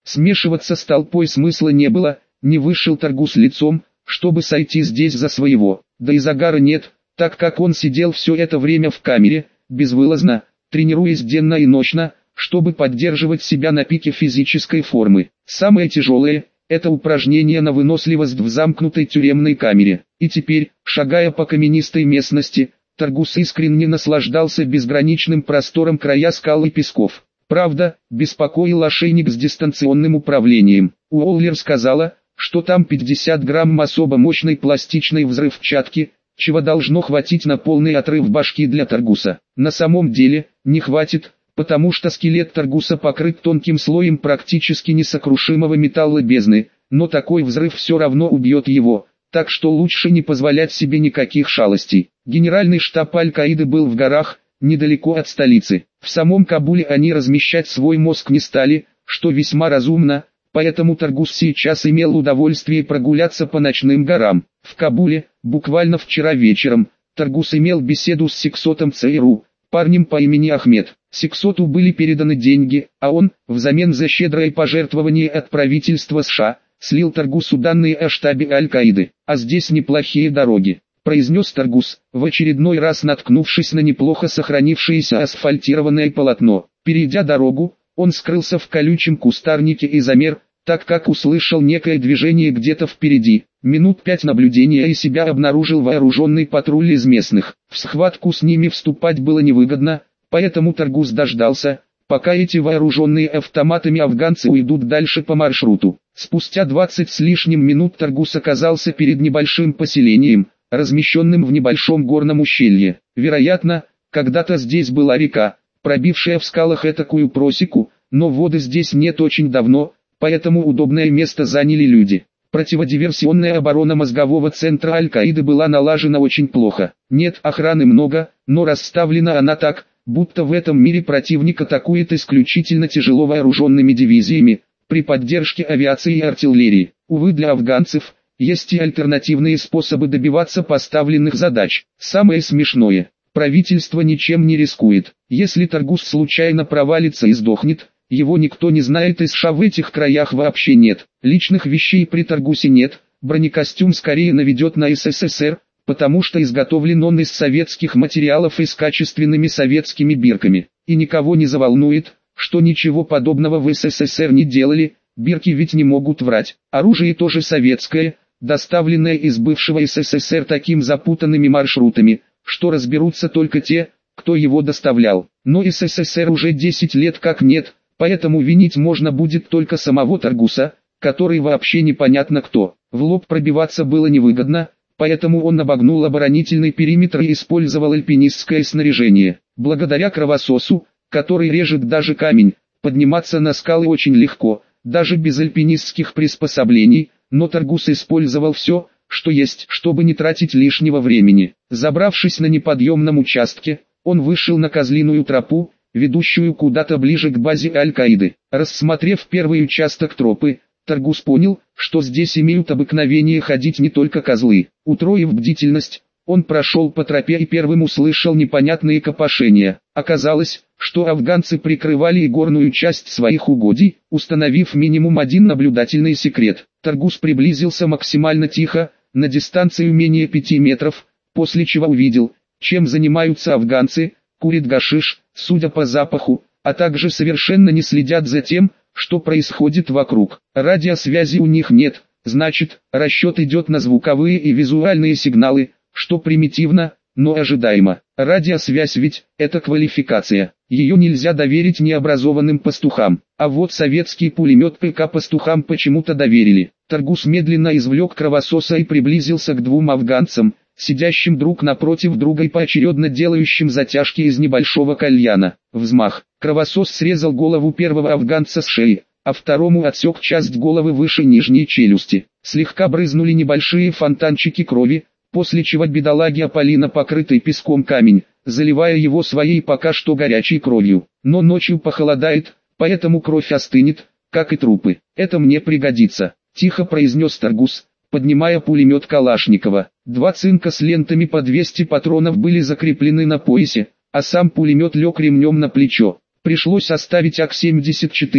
Смешиваться с толпой смысла не было, не вышел Торгус лицом, чтобы сойти здесь за своего, да и загара нет, так как он сидел все это время в камере, безвылазно, тренируясь денно и ночно, чтобы поддерживать себя на пике физической формы. Самое тяжелое – это упражнение на выносливость в замкнутой тюремной камере. И теперь, шагая по каменистой местности, Торгус искренне наслаждался безграничным простором края скал и песков. Правда, беспокоил ошейник с дистанционным управлением. Уоллер сказала, что там 50 грамм особо мощной пластичной взрывчатки, чего должно хватить на полный отрыв башки для Торгуса. На самом деле, не хватит, потому что скелет Торгуса покрыт тонким слоем практически несокрушимого металла бездны, но такой взрыв все равно убьет его, так что лучше не позволять себе никаких шалостей. Генеральный штаб Аль-Каиды был в горах, недалеко от столицы. В самом Кабуле они размещать свой мозг не стали, что весьма разумно, поэтому Торгус сейчас имел удовольствие прогуляться по ночным горам. В Кабуле, буквально вчера вечером, Торгус имел беседу с Сиксотом ЦРУ, парнем по имени Ахмед. Сиксоту были переданы деньги, а он, взамен за щедрое пожертвование от правительства США, слил Торгусу данные о штабе Аль-Каиды. «А здесь неплохие дороги», — произнес Торгус, в очередной раз наткнувшись на неплохо сохранившееся асфальтированное полотно. Перейдя дорогу, он скрылся в колючем кустарнике и замер, так как услышал некое движение где-то впереди. Минут 5 наблюдения и себя обнаружил вооруженный патруль из местных. В схватку с ними вступать было невыгодно, поэтому Торгус дождался, пока эти вооруженные автоматами афганцы уйдут дальше по маршруту. Спустя 20 с лишним минут Торгус оказался перед небольшим поселением, размещенным в небольшом горном ущелье. Вероятно, когда-то здесь была река, пробившая в скалах этакую просеку, но воды здесь нет очень давно, поэтому удобное место заняли люди. Противодиверсионная оборона мозгового центра Аль-Каиды была налажена очень плохо. Нет охраны много, но расставлена она так, будто в этом мире противник атакует исключительно тяжело вооруженными дивизиями, при поддержке авиации и артиллерии. Увы, для афганцев есть и альтернативные способы добиваться поставленных задач. Самое смешное, правительство ничем не рискует. Если Торгус случайно провалится и сдохнет, его никто не знает, и США в этих краях вообще нет. Личных вещей при Торгусе нет, бронекостюм скорее наведет на СССР, потому что изготовлен он из советских материалов и с качественными советскими бирками. И никого не заволнует, что ничего подобного в СССР не делали, бирки ведь не могут врать. Оружие тоже советское, доставленное из бывшего СССР таким запутанными маршрутами, что разберутся только те, кто его доставлял. Но СССР уже 10 лет как нет, поэтому винить можно будет только самого Торгуса, который вообще непонятно кто. В лоб пробиваться было невыгодно, поэтому он обогнул оборонительный периметр и использовал альпинистское снаряжение. Благодаря кровососу, который режет даже камень, подниматься на скалы очень легко, даже без альпинистских приспособлений, но Торгус использовал все, что есть, чтобы не тратить лишнего времени. Забравшись на неподъемном участке, он вышел на козлиную тропу, ведущую куда-то ближе к базе Аль-Каиды. Рассмотрев первый участок тропы, Торгус понял, что здесь имеют обыкновение ходить не только козлы. Утроив бдительность, он прошел по тропе и первым услышал непонятные копошения. Оказалось, что афганцы прикрывали и горную часть своих угодий, установив минимум один наблюдательный секрет. Торгус приблизился максимально тихо, на дистанцию менее 5 метров, после чего увидел, чем занимаются афганцы, курят гашиш, судя по запаху, а также совершенно не следят за тем, что происходит вокруг. Радиосвязи у них нет, значит, расчет идет на звуковые и визуальные сигналы, что примитивно, но ожидаемо. Радиосвязь ведь – это квалификация, ее нельзя доверить необразованным пастухам. А вот советский пулемет ПК пастухам почему-то доверили. Торгус медленно извлек кровососа и приблизился к двум афганцам, сидящим друг напротив друга и поочередно делающим затяжки из небольшого кальяна. Взмах. Кровосос срезал голову первого афганца с шеи, а второму отсек часть головы выше нижней челюсти. Слегка брызнули небольшие фонтанчики крови, после чего бедолаги опали на покрытый песком камень, заливая его своей пока что горячей кровью. Но ночью похолодает, поэтому кровь остынет, как и трупы. «Это мне пригодится», — тихо произнес Торгус, поднимая пулемет Калашникова. 2 цинка с лентами по 200 патронов были закреплены на поясе, а сам пулемет лег ремнем на плечо. Пришлось оставить АК-74,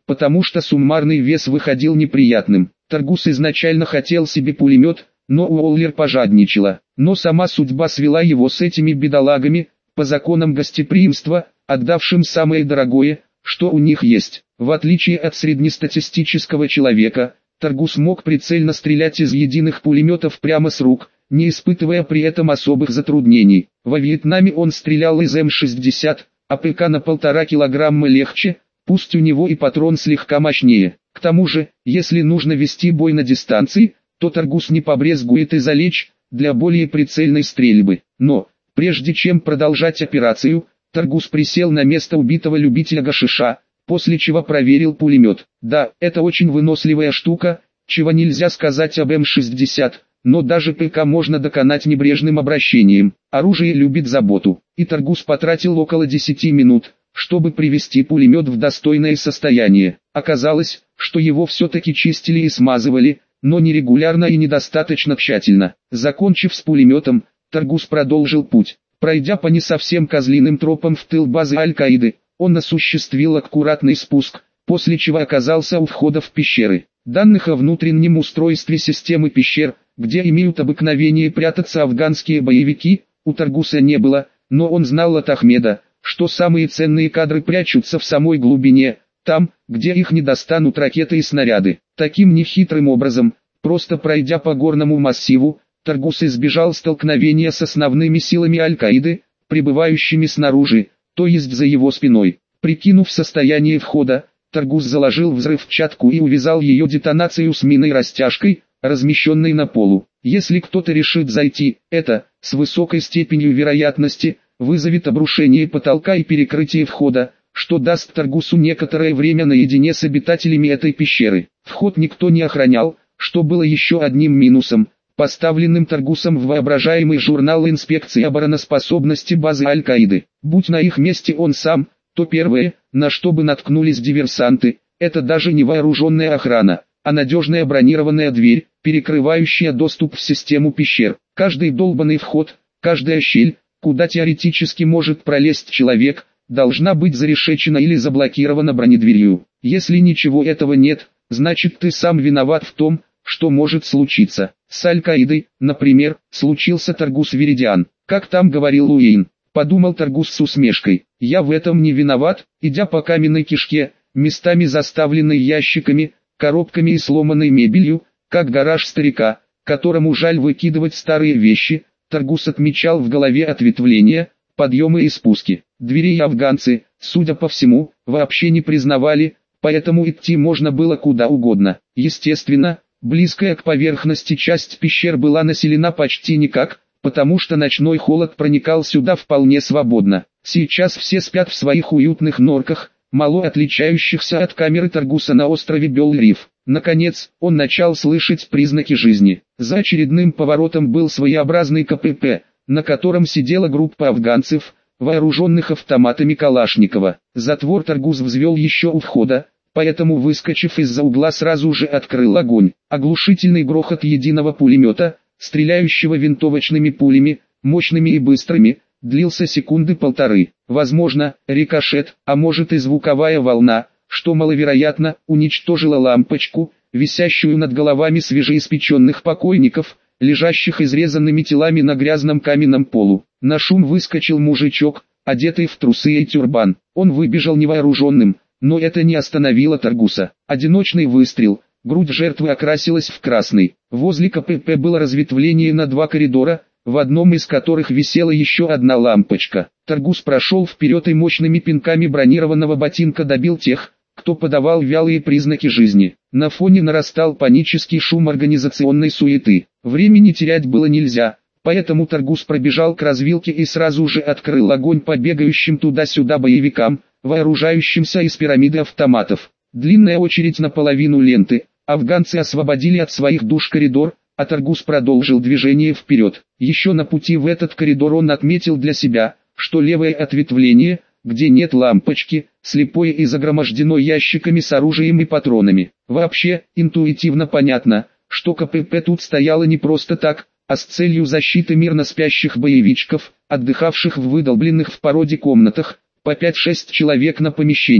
потому что суммарный вес выходил неприятным. Таргус изначально хотел себе пулемет, но Уоллер пожадничала. Но сама судьба свела его с этими бедолагами, по законам гостеприимства, отдавшим самое дорогое, что у них есть. В отличие от среднестатистического человека, Таргус мог прицельно стрелять из единых пулеметов прямо с рук, не испытывая при этом особых затруднений. Во Вьетнаме он стрелял из М-60, а ПК на 1,5 килограмма легче, пусть у него и патрон слегка мощнее. К тому же, если нужно вести бой на дистанции, то Таргус не побрезгует и залечь, для более прицельной стрельбы. Но, прежде чем продолжать операцию, Таргус присел на место убитого любителя гашиша, после чего проверил пулемет. Да, это очень выносливая штука, чего нельзя сказать об М-60, но даже ПК можно доконать небрежным обращением. Оружие любит заботу, и Таргус потратил около 10 минут, чтобы привести пулемет в достойное состояние. Оказалось, что его все-таки чистили и смазывали, но нерегулярно и недостаточно тщательно. Закончив с пулеметом, Таргус продолжил путь. Пройдя по не совсем козлиным тропам в тыл базы Аль-Каиды, он осуществил аккуратный спуск, после чего оказался у входа в пещеры. Данных о внутреннем устройстве системы пещер, где имеют обыкновение прятаться афганские боевики, у Таргуса не было, но он знал от Ахмеда, что самые ценные кадры прячутся в самой глубине, там, где их не достанут ракеты и снаряды. Таким нехитрым образом, просто пройдя по горному массиву, Таргус избежал столкновения с основными силами Аль-Каиды, пребывающими снаружи, то есть за его спиной. Прикинув состояние входа, Таргус заложил взрывчатку и увязал ее детонацию с миной-растяжкой, размещенной на полу. Если кто-то решит зайти, это, с высокой степенью вероятности, вызовет обрушение потолка и перекрытие входа, что даст Таргусу некоторое время наедине с обитателями этой пещеры. Вход никто не охранял, что было еще одним минусом, поставленным Таргусом в воображаемый журнал инспекции обороноспособности базы Аль-Каиды. Будь на их месте он сам, то первое, на что бы наткнулись диверсанты, это даже не вооруженная охрана, а надежная бронированная дверь, перекрывающая доступ в систему пещер. Каждый долбанный вход, каждая щель, куда теоретически может пролезть человек, должна быть зарешечена или заблокирована бронедверью. Если ничего этого нет, значит ты сам виноват в том, что может случиться. С Аль-Каидой, например, случился Таргус Веридиан. Как там говорил Уэйн, подумал Таргус с усмешкой. Я в этом не виноват. Идя по каменной кишке, местами заставленной ящиками, коробками и сломанной мебелью, как гараж старика, которому жаль выкидывать старые вещи, Таргус отмечал в голове ответвления, подъемы и спуски. Дверей афганцы, судя по всему, вообще не признавали, поэтому идти можно было куда угодно. Естественно, близкая к поверхности часть пещер была населена почти никак, потому что ночной холод проникал сюда вполне свободно. Сейчас все спят в своих уютных норках, мало отличающихся от камеры Таргуса на острове Бел-Риф. Наконец, он начал слышать признаки жизни. За очередным поворотом был своеобразный КПП, на котором сидела группа афганцев, вооруженных автоматами Калашникова. Затвор Таргус взвел еще у входа, поэтому, выскочив из-за угла, сразу же открыл огонь. Оглушительный грохот единого пулемета, стреляющего винтовочными пулями, мощными и быстрыми, длился секунды полторы. Возможно, рикошет, а может и звуковая волна, что маловероятно, уничтожила лампочку, висящую над головами свежеиспеченных покойников, лежащих изрезанными телами на грязном каменном полу. На шум выскочил мужичок, одетый в трусы и тюрбан. Он выбежал невооруженным, но это не остановило Таргуса. Одиночный выстрел, грудь жертвы окрасилась в красный. Возле КПП было разветвление на два коридора, в одном из которых висела еще одна лампочка. Таргус прошел вперед и мощными пинками бронированного ботинка добил тех, кто подавал вялые признаки жизни. На фоне нарастал панический шум организационной суеты. Времени терять было нельзя, поэтому Таргус пробежал к развилке и сразу же открыл огонь по бегающим туда-сюда боевикам, вооружающимся из пирамиды автоматов. Длинная очередь на половину ленты, афганцы освободили от своих душ коридор, а Таргус продолжил движение вперед. Еще на пути в этот коридор он отметил для себя, что левое ответвление, где нет лампочки, слепое и загромождено ящиками с оружием и патронами. Вообще, интуитивно понятно, что КПП тут стояло не просто так, а с целью защиты мирно спящих боевичков, отдыхавших в выдолбленных в породе комнатах, по 5-6 человек на помещение.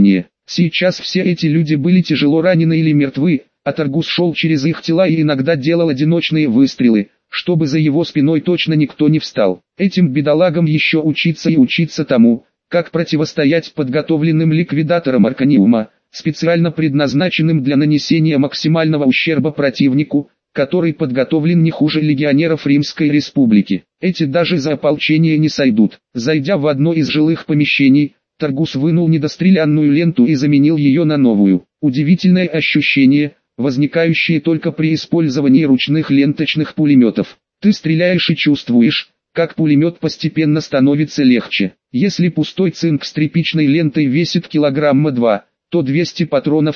Сейчас все эти люди были тяжело ранены или мертвы, а Таргус шел через их тела и иногда делал одиночные выстрелы, чтобы за его спиной точно никто не встал. Этим бедолагам еще учиться и учиться тому, как противостоять подготовленным ликвидаторам Арканиума, специально предназначенным для нанесения максимального ущерба противнику, который подготовлен не хуже легионеров Римской Республики. Эти даже за ополчение не сойдут. Зайдя в одно из жилых помещений, Таргус вынул недострелянную ленту и заменил ее на новую. Удивительное ощущение, возникающее только при использовании ручных ленточных пулеметов. Ты стреляешь и чувствуешь, как пулемет постепенно становится легче. Если пустой цинк с тряпичной лентой весит килограмма 2, то 200 патронов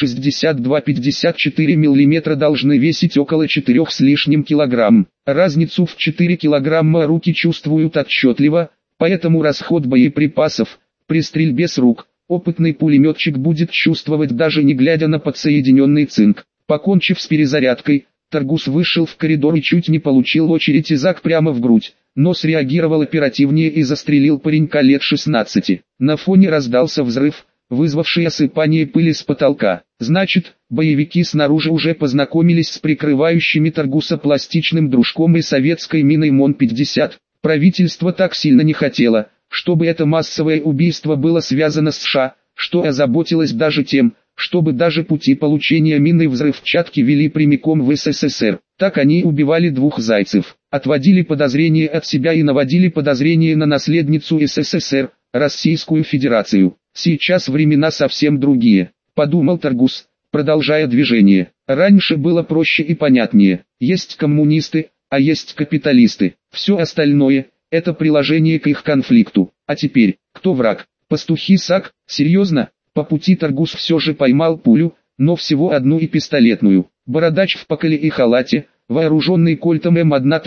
7,62-54 мм должны весить около 4 с лишним килограмм. Разницу в 4 килограмма руки чувствуют отчетливо, поэтому расход боеприпасов при стрельбе с рук опытный пулеметчик будет чувствовать, даже не глядя на подсоединенный цинк. Покончив с перезарядкой, Таргус вышел в коридор и чуть не получил очередь Изак прямо в грудь, но среагировал оперативнее и застрелил паренька лет 16. На фоне раздался взрыв, вызвавший осыпание пыли с потолка. Значит, боевики снаружи уже познакомились с прикрывающими Таргуса пластичным дружком и советской миной МОН-50. Правительство так сильно не хотело, чтобы это массовое убийство было связано с США, что озаботилось даже тем, чтобы даже пути получения минной взрывчатки вели прямиком в СССР. Так они убивали двух зайцев, отводили подозрения от себя и наводили подозрения на наследницу СССР, Российскую Федерацию. Сейчас времена совсем другие, подумал Таргус, продолжая движение. Раньше было проще и понятнее. Есть коммунисты, а есть капиталисты. Все остальное – это приложение к их конфликту. А теперь, кто враг? Пастухи САК? Серьезно? По пути Таргус все же поймал пулю, но всего одну и пистолетную. Бородач в поколе и халате, вооруженный кольтом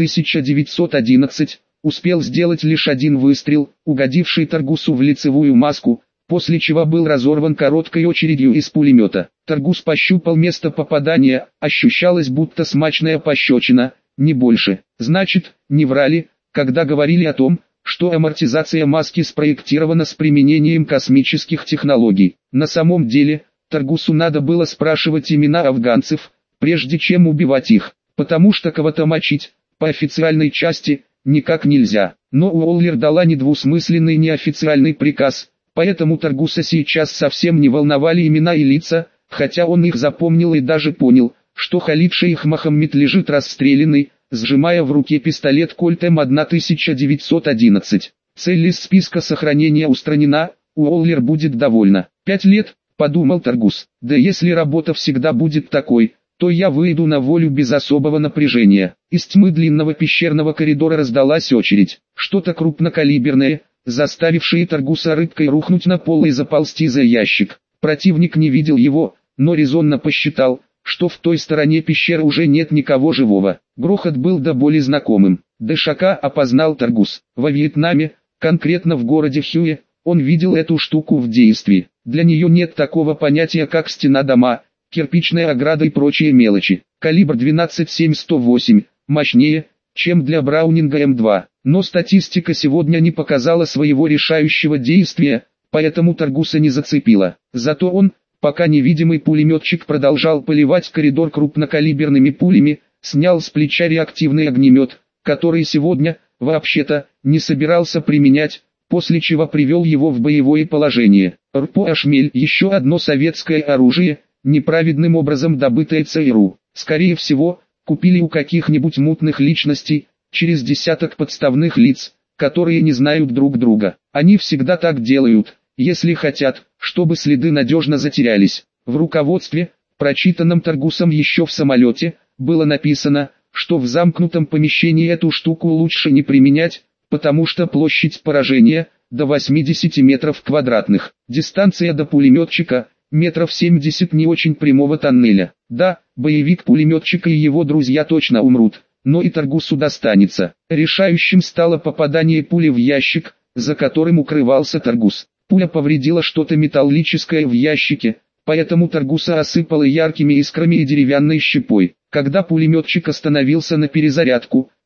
М1911, успел сделать лишь один выстрел, угодивший Таргусу в лицевую маску, после чего был разорван короткой очередью из пулемета. Таргус пощупал место попадания, ощущалось будто смачная пощечина, не больше. Значит, не врали, когда говорили о том, что амортизация маски спроектирована с применением космических технологий. На самом деле, Таргусу надо было спрашивать имена афганцев, прежде чем убивать их, потому что кого-то мочить, по официальной части, никак нельзя. Но Уоллер дала недвусмысленный неофициальный приказ, поэтому Таргуса сейчас совсем не волновали имена и лица, хотя он их запомнил и даже понял, что Халид Шейх Мохаммед лежит расстрелянный, сжимая в руке пистолет Кольт М1911. Цель из списка сохранения устранена, Уоллер будет довольна. 5 лет, подумал Таргус. Да если работа всегда будет такой, то я выйду на волю без особого напряжения. Из тьмы длинного пещерного коридора раздалась очередь. Что-то крупнокалиберное, заставившее Таргуса рыбкой рухнуть на пол и заползти за ящик. Противник не видел его, но резонно посчитал, что в той стороне пещеры уже нет никого живого. Грохот был до боли знакомым. Дэшака опознал Таргус. Во Вьетнаме, конкретно в городе Хюэ, он видел эту штуку в действии. Для нее нет такого понятия, как стена дома, кирпичная ограда и прочие мелочи. Калибр 12,7-108, мощнее, чем для Браунинга М2. Но статистика сегодня не показала своего решающего действия, поэтому Таргуса не зацепила. Зато он, пока невидимый пулеметчик продолжал поливать коридор крупнокалиберными пулями, снял с плеча реактивный огнемет, который сегодня, вообще-то, не собирался применять, после чего привел его в боевое положение. РПО-Ашмель – еще одно советское оружие, неправедным образом добытое ЦРУ. Скорее всего, купили у каких-нибудь мутных личностей, через десяток подставных лиц, которые не знают друг друга. Они всегда так делают, если хотят, чтобы следы надежно затерялись. В руководстве, прочитанном Таргусом еще в самолете, было написано, что в замкнутом помещении эту штуку лучше не применять, потому что площадь поражения до 80 метров квадратных. Дистанция до пулеметчика метров 70 не очень прямого тоннеля. Да, боевик-пулеметчик и его друзья точно умрут, но и Таргусу достанется. Решающим стало попадание пули в ящик, за которым укрывался Таргус. Пуля повредила что-то металлическое в ящике, поэтому Таргуса осыпало яркими искрами и деревянной щепой. Когда пулеметчик остановился на перезарядку,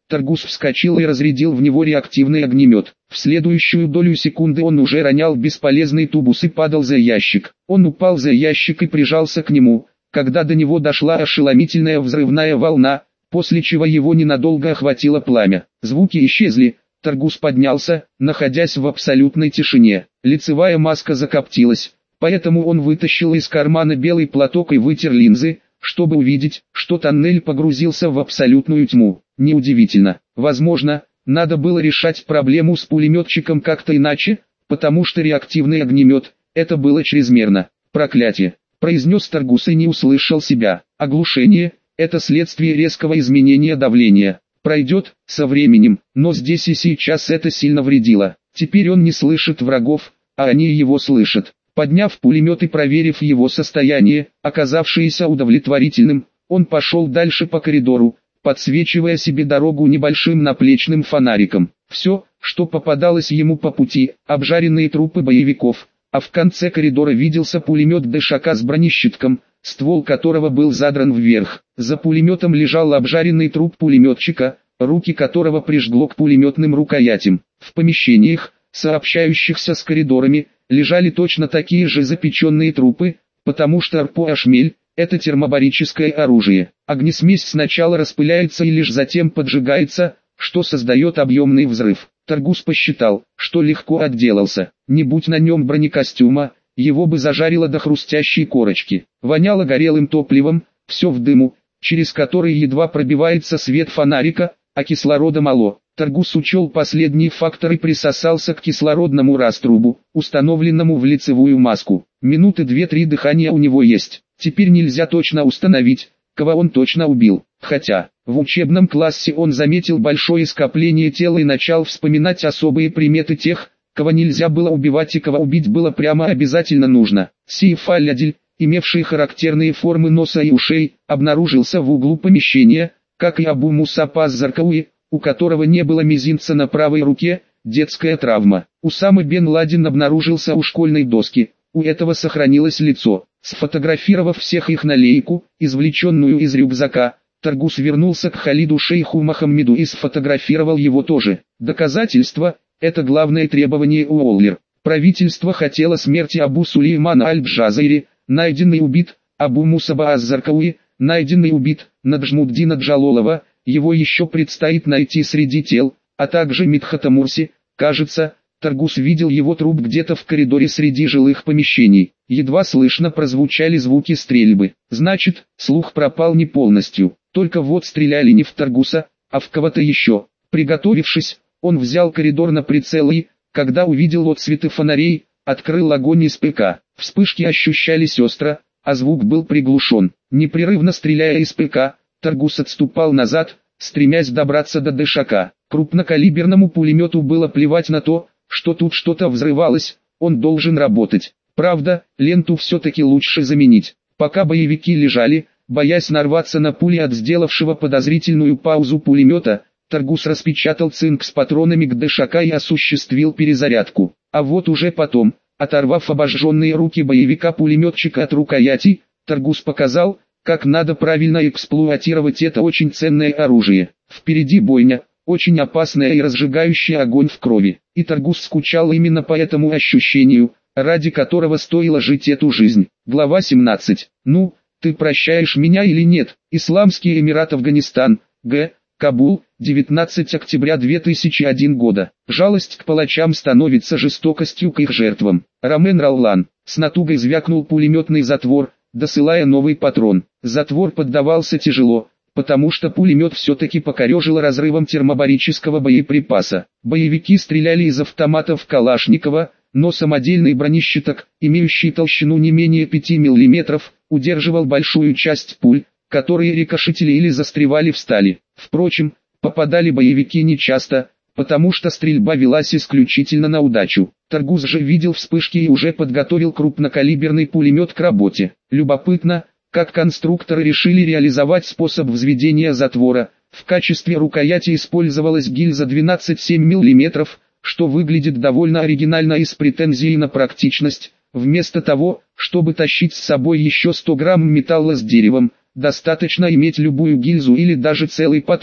Таргус вскочил и разрядил в него реактивный огнемет. В следующую долю секунды он уже ронял бесполезный тубус и падал за ящик. Он упал за ящик и прижался к нему, когда до него дошла ошеломительная взрывная волна, после чего его ненадолго охватило пламя. Звуки исчезли, Таргус поднялся, находясь в абсолютной тишине. Лицевая маска закоптилась, поэтому он вытащил из кармана белый платок и вытер линзы, чтобы увидеть, что тоннель погрузился в абсолютную тьму. Неудивительно. Возможно, надо было решать проблему с пулеметчиком как-то иначе, потому что реактивный огнемет – это было чрезмерно. Проклятие! Произнес Таргус и не услышал себя. Оглушение – это следствие резкого изменения давления. Пройдет со временем, но здесь и сейчас это сильно вредило. Теперь он не слышит врагов, а они его слышат. Подняв пулемет и проверив его состояние, оказавшееся удовлетворительным, он пошел дальше по коридору, подсвечивая себе дорогу небольшим наплечным фонариком. Все, что попадалось ему по пути, обжаренные трупы боевиков, а в конце коридора виделся пулемет ДШК с бронещитком, ствол которого был задран вверх. За пулеметом лежал обжаренный труп пулеметчика, руки которого прижгло к пулеметным рукоятям. В помещениях, сообщающихся с коридорами, лежали точно такие же запеченные трупы, потому что РПО-шмель – это термобарическое оружие. Огнесмесь сначала распыляется и лишь затем поджигается, что создает объемный взрыв. Таргус посчитал, что легко отделался. Не будь на нем бронекостюма, его бы зажарило до хрустящей корочки. Воняло горелым топливом, все в дыму, через который едва пробивается свет фонарика, а кислорода мало. Таргус учел последний фактор и присосался к кислородному раструбу, установленному в лицевую маску. Минуты 2-3 дыхания у него есть. Теперь нельзя точно установить, кого он точно убил. Хотя, в учебном классе он заметил большое скопление тел и начал вспоминать особые приметы тех, кого нельзя было убивать и кого убить было прямо обязательно нужно. Сейф Аль-Адель, имевший характерные формы носа и ушей, обнаружился в углу помещения, как и Абу Мусаб аз-Заркауи, у которого не было мизинца на правой руке, детская травма. Усама бен Ладен обнаружился у школьной доски, у этого сохранилось лицо. Сфотографировав всех их на лейку, извлеченную из рюкзака, Таргус вернулся к Халиду шейху Мохаммеду и сфотографировал его тоже. Доказательства – это главное требование Уоллер. Правительство хотело смерти Абу Сулеймана аль-Джазайри, найденный убит, Абу Мусаба аз-Заркауи, найденный убит, Наджмуддина Джалолова, его еще предстоит найти среди тел, а также Мидхата Мурси. Кажется, Таргус видел его труп где-то в коридоре среди жилых помещений. Едва слышно прозвучали звуки стрельбы. Значит, слух пропал не полностью. Только вот стреляли не в Таргуса, а в кого-то еще. Приготовившись, он взял коридор на прицел и, когда увидел отсветы фонарей, открыл огонь из ПК. Вспышки ощущались остро, а звук был приглушен. Непрерывно стреляя из ПК, Таргус отступал назад, стремясь добраться до ДШК. Крупнокалиберному пулемету было плевать на то, что тут что-то взрывалось, он должен работать. Правда, ленту все-таки лучше заменить. Пока боевики лежали, боясь нарваться на пули от сделавшего подозрительную паузу пулемета, Таргус распечатал цинк с патронами к ДШК и осуществил перезарядку. А вот уже потом, оторвав обожженные руки боевика-пулеметчика от рукояти, Таргус показал, как надо правильно эксплуатировать это очень ценное оружие. Впереди бойня, очень опасная и разжигающая огонь в крови. И Таргус скучал именно по этому ощущению, ради которого стоило жить эту жизнь. Глава 17. Ну, ты прощаешь меня или нет? Исламский Эмират Афганистан, Г. Кабул, 19 октября 2001 года. Жалость к палачам становится жестокостью к их жертвам. Ромен Роллан. С натугой звякнул пулеметный затвор, досылая новый патрон. Затвор поддавался тяжело, потому что пулемет все-таки покорежило разрывом термобарического боеприпаса. Боевики стреляли из автоматов Калашникова, но самодельный бронещиток, имеющий толщину не менее 5 мм, удерживал большую часть пуль, которые рикошетили или застревали в стали. Впрочем, попадали боевики нечасто, потому что стрельба велась исключительно на удачу. Таргус же видел вспышки и уже подготовил крупнокалиберный пулемет к работе. Любопытно, как конструкторы решили реализовать способ взведения затвора. В качестве рукояти использовалась гильза 12,7 мм, что выглядит довольно оригинально и с претензией на практичность. Вместо того, чтобы тащить с собой еще 100 грамм металла с деревом, достаточно иметь любую гильзу или даже целый патрон.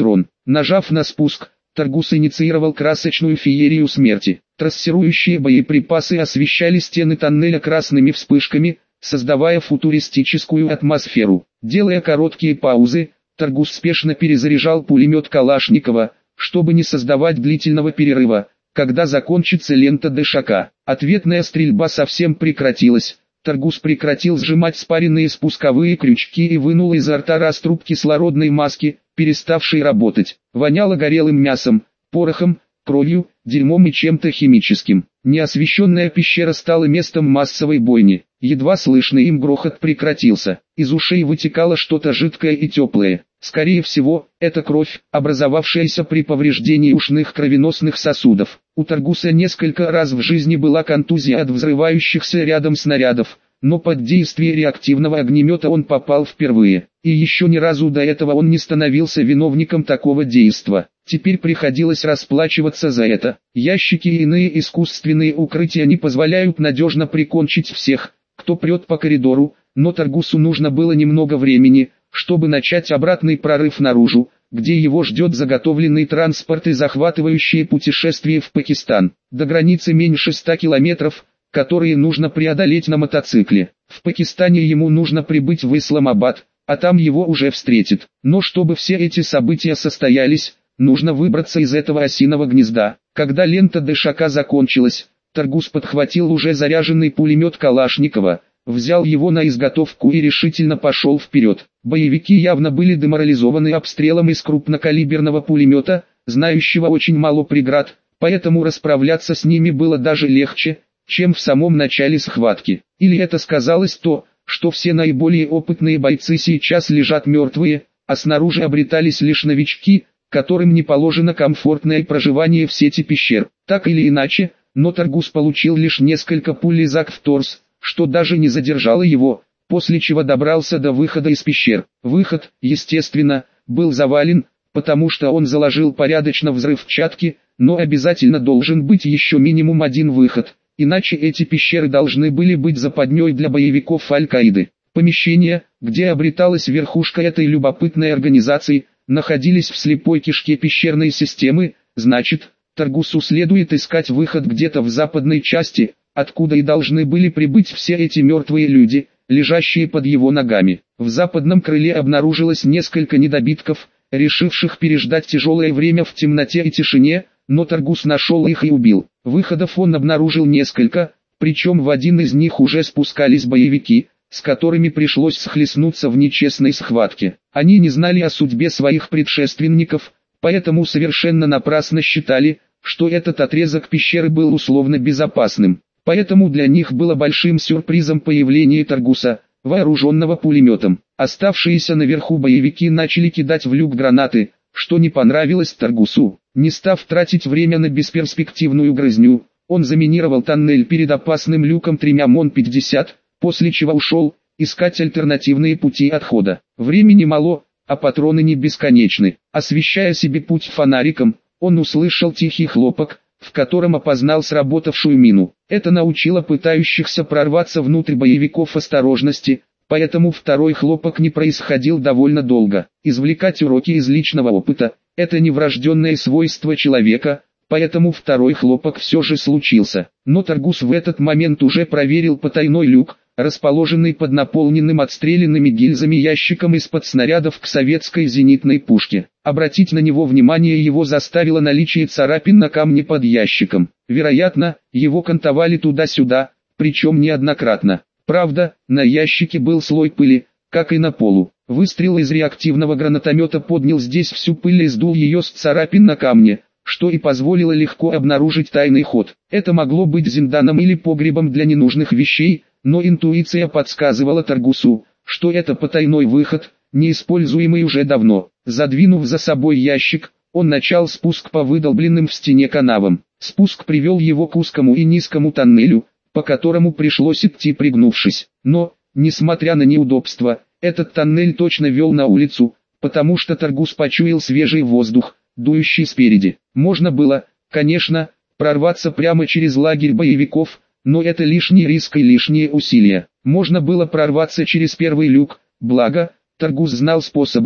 Нажав на спуск, Таргус инициировал красочную феерию смерти. Трассирующие боеприпасы освещали стены тоннеля красными вспышками, создавая футуристическую атмосферу. Делая короткие паузы, Таргус спешно перезаряжал пулемет Калашникова, чтобы не создавать длительного перерыва, когда закончится лента ДШК. Ответная стрельба совсем прекратилась. Таргус прекратил сжимать спаренные спусковые крючки и вынул изо рта раструб кислородной маски, переставшей работать. Воняло горелым мясом, порохом, кровью, дерьмом и чем-то химическим. Неосвещенная пещера стала местом массовой бойни. Едва слышный им грохот прекратился. Из ушей вытекало что-то жидкое и теплое. Скорее всего, это кровь, образовавшаяся при повреждении ушных кровеносных сосудов. У Таргуса несколько раз в жизни была контузия от взрывающихся рядом снарядов, но под действие реактивного огнемета он попал впервые. И еще ни разу до этого он не становился виновником такого действа. Теперь приходилось расплачиваться за это. Ящики и иные искусственные укрытия не позволяют надежно прикончить всех, кто прет по коридору, но Таргусу нужно было немного времени, чтобы начать обратный прорыв наружу, где его ждет заготовленный транспорт и захватывающее путешествие в Пакистан. До границы меньше 100 километров, которые нужно преодолеть на мотоцикле. В Пакистане ему нужно прибыть в Исламабад, а там его уже встретят. Но чтобы все эти события состоялись, нужно выбраться из этого осиного гнезда. Когда лента ДШК закончилась, Таргус подхватил уже заряженный пулемет Калашникова, взял его на изготовку и решительно пошел вперед. Боевики явно были деморализованы обстрелом из крупнокалиберного пулемета, знающего очень мало преград, поэтому расправляться с ними было даже легче, чем в самом начале схватки. Или это сказалось то, что все наиболее опытные бойцы сейчас лежат мертвые, а снаружи обретались лишь новички, которым не положено комфортное проживание в сети пещер. Так или иначе, но Таргус получил лишь несколько пуль в торс, что даже не задержало его, после чего добрался до выхода из пещер. Выход, естественно, был завален, потому что он заложил порядочно взрывчатки, но обязательно должен быть еще минимум один выход, иначе эти пещеры должны были быть западней для боевиков Аль-Каиды. Помещения, где обреталась верхушка этой любопытной организации, находились в слепой кишке пещерной системы, значит, Таргусу следует искать выход где-то в западной части, откуда и должны были прибыть все эти мертвые люди, лежащие под его ногами. В западном крыле обнаружилось несколько недобитков, решивших переждать тяжелое время в темноте и тишине, но Таргус нашел их и убил. Выходов он обнаружил несколько, причем в один из них уже спускались боевики, с которыми пришлось схлестнуться в нечестной схватке. Они не знали о судьбе своих предшественников, поэтому совершенно напрасно считали, что этот отрезок пещеры был условно безопасным. Поэтому для них было большим сюрпризом появление Таргуса, вооруженного пулеметом. Оставшиеся наверху боевики начали кидать в люк гранаты, что не понравилось Таргусу. Не став тратить время на бесперспективную грызню, он заминировал тоннель перед опасным люком 3 МОН-50, после чего ушел искать альтернативные пути отхода. Времени мало, а патроны не бесконечны. Освещая себе путь фонариком, он услышал тихий хлопок, в котором опознал сработавшую мину. Это научило пытающихся прорваться внутрь боевиков осторожности, поэтому второй хлопок не происходил довольно долго. Извлекать уроки из личного опыта – это не врожденное свойство человека, поэтому второй хлопок все же случился. Но Таргус в этот момент уже проверил потайной люк, расположенный под наполненным отстрелянными гильзами ящиком из-под снарядов к советской зенитной пушке. Обратить на него внимание его заставило наличие царапин на камне под ящиком. Вероятно, его кантовали туда-сюда, причем неоднократно. Правда, на ящике был слой пыли, как и на полу. Выстрел из реактивного гранатомета поднял здесь всю пыль и сдул ее с царапин на камне, что и позволило легко обнаружить тайный ход. Это могло быть зинданом или погребом для ненужных вещей, но интуиция подсказывала Таргусу, что это потайной выход, неиспользуемый уже давно. Задвинув за собой ящик, он начал спуск по выдолбленным в стене канавам. Спуск привел его к узкому и низкому тоннелю, по которому пришлось идти пригнувшись. Но, несмотря на неудобства, этот тоннель точно вел на улицу, потому что Таргус почуял свежий воздух, дующий спереди. Можно было, конечно, прорваться прямо через лагерь боевиков, но это лишний риск и лишние усилия. Можно было прорваться через первый люк, благо, Таргус знал способы,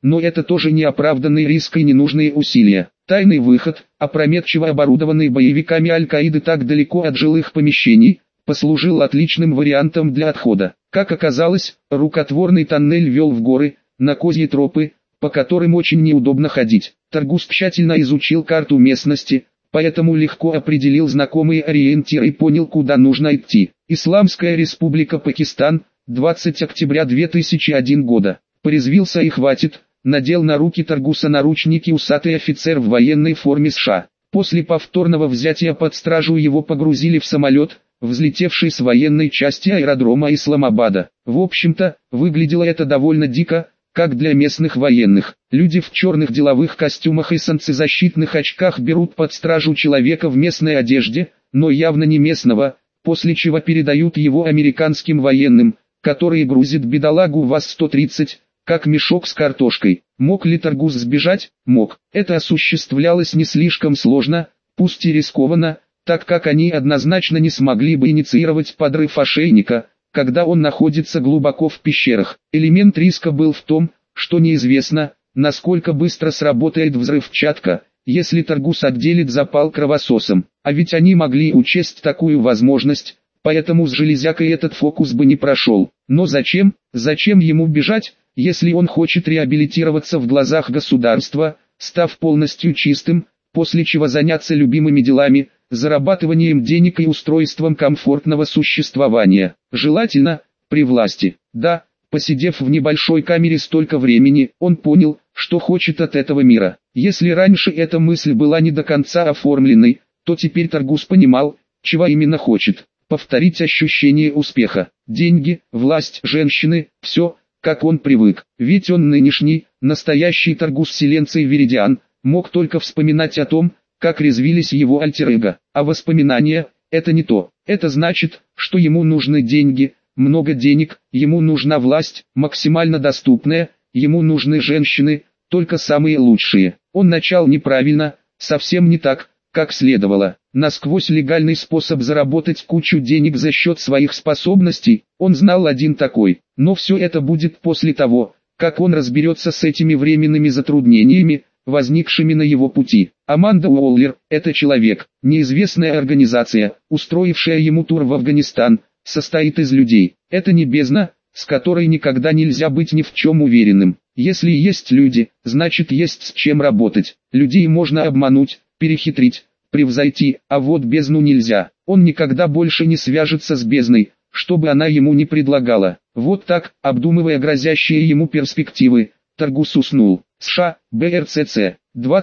но это тоже неоправданный риск и ненужные усилия. Тайный выход, опрометчиво оборудованный боевиками Аль-Каиды так далеко от жилых помещений, послужил отличным вариантом для отхода. Как оказалось, рукотворный тоннель вел в горы, на козьи тропы, по которым очень неудобно ходить. Таргус тщательно изучил карту местности, поэтому легко определил знакомые ориентиры и понял, куда нужно идти. Исламская республика Пакистан, 20 октября 2001 года. Порезвился и хватит, надел на руки Таргуса наручники усатый офицер в военной форме США. После повторного взятия под стражу его погрузили в самолет, взлетевший с военной части аэродрома Исламабада. В общем-то, выглядело это довольно дико, как для местных военных. Люди в черных деловых костюмах и солнцезащитных очках берут под стражу человека в местной одежде, но явно не местного, после чего передают его американским военным, которые грузят бедолагу ВАЗ-130, как мешок с картошкой. Мог ли Таргус сбежать? Мог. Это осуществлялось не слишком сложно, пусть и рискованно, так как они однозначно не смогли бы инициировать подрыв ошейника, когда он находится глубоко в пещерах. Элемент риска был в том, что неизвестно, насколько быстро сработает взрывчатка, если Таргус отделит запал кровососом. А ведь они могли учесть такую возможность, поэтому с железякой этот фокус бы не прошел. Но зачем? Зачем ему бежать, если он хочет реабилитироваться в глазах государства, став полностью чистым, после чего заняться любимыми делами, зарабатыванием денег и устройством комфортного существования, желательно, при власти. Да, посидев в небольшой камере столько времени, он понял, что хочет от этого мира. Если раньше эта мысль была не до конца оформленной, то теперь Таргус понимал, чего именно хочет. Повторить ощущение успеха, деньги, власть, женщины, все, как он привык. Ведь он нынешний, настоящий Таргус Селенций Виридиан, мог только вспоминать о том, как резвились его альтер-эго. А воспоминания – это не то. Это значит, что ему нужны деньги, много денег, ему нужна власть, максимально доступная, ему нужны женщины, только самые лучшие. Он начал неправильно, совсем не так, как следовало. Насквозь легальный способ заработать кучу денег за счет своих способностей, он знал один такой. Но все это будет после того, как он разберется с этими временными затруднениями, возникшими на его пути. Аманда Уоллер – это человек, неизвестная организация, устроившая ему тур в Афганистан, состоит из людей. Это не бездна, с которой никогда нельзя быть ни в чем уверенным. Если есть люди, значит есть с чем работать. Людей можно обмануть, перехитрить, превзойти, а вот бездну нельзя. Он никогда больше не свяжется с бездной, чтобы она ему не предлагала. Вот так, обдумывая грозящие ему перспективы, Таргус уснул. США, БРЦЦ,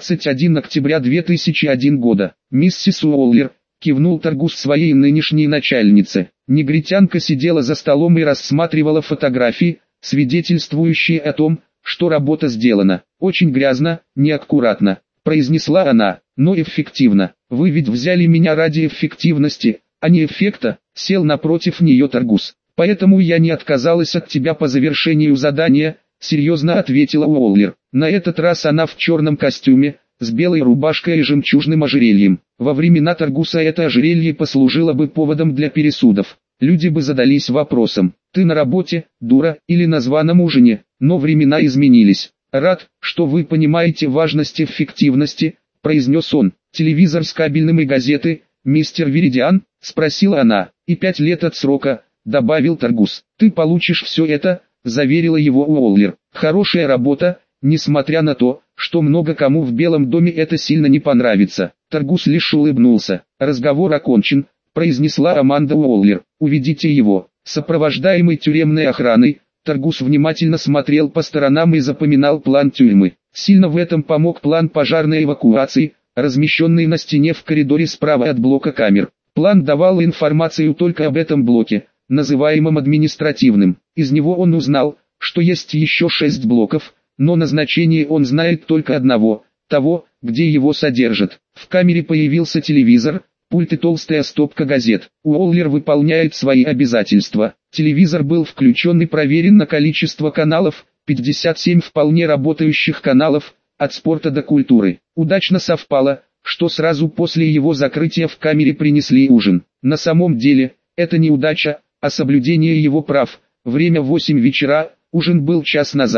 21 октября 2001 года. Миссис Уоллер, кивнул Таргус своей нынешней начальнице. Негритянка сидела за столом и рассматривала фотографии, свидетельствующие о том, что работа сделана. Очень грязно, неаккуратно, произнесла она, но эффективно. Вы ведь взяли меня ради эффективности, а не эффекта, сел напротив нее Таргус. Поэтому я не отказалась от тебя по завершению задания, серьезно ответила Уоллер. На этот раз она в черном костюме, с белой рубашкой и жемчужным ожерельем. Во времена Таргуса это ожерелье послужило бы поводом для пересудов. Люди бы задались вопросом: ты на работе, дура, или на званом ужине? Но времена изменились. Рад, что вы понимаете важность эффективности, произнес он. Телевизор с кабельным и газеты, мистер Виридиан, спросила она. И 5 лет от срока, добавил Таргус. Ты получишь все это, заверила его Уоллер. Хорошая работа, несмотря на то, что много кому в Белом доме это сильно не понравится. Таргус лишь улыбнулся. Разговор окончен, произнесла Аманда Уоллер. Уведите его. Сопровождаемый тюремной охраной, Таргус внимательно смотрел по сторонам и запоминал план тюрьмы. Сильно в этом помог план пожарной эвакуации, размещенный на стене в коридоре справа от блока камер. План давал информацию только об этом блоке, называемом административным. Из него он узнал, что есть еще 6 блоков, но назначение он знает только одного, того, где его содержат. В камере появился телевизор, пульт и толстая стопка газет. Уоллер выполняет свои обязательства. Телевизор был включен и проверен на количество каналов, 57 вполне работающих каналов, от спорта до культуры. Удачно совпало, что сразу после его закрытия в камере принесли ужин. На самом деле, это не удача, а соблюдение его прав. Время 8 вечера, ужин был час назад.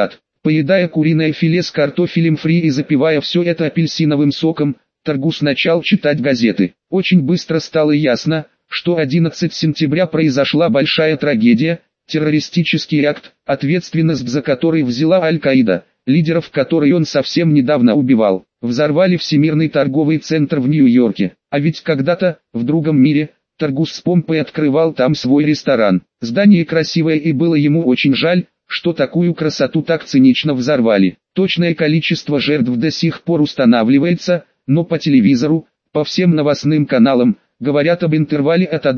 Поедая куриное филе с картофелем фри и запивая все это апельсиновым соком, Таргус начал читать газеты. Очень быстро стало ясно, что 11 сентября произошла большая трагедия, террористический акт, ответственность за который взяла Аль-Каида, лидеров которой он совсем недавно убивал. Взорвали Всемирный торговый центр в Нью-Йорке. А ведь когда-то, в другом мире, Таргус с помпой открывал там свой ресторан. Здание красивое, и было ему очень жаль, что такую красоту так цинично взорвали. Точное количество жертв до сих пор устанавливается, но по телевизору, по всем новостным каналам, говорят об интервале от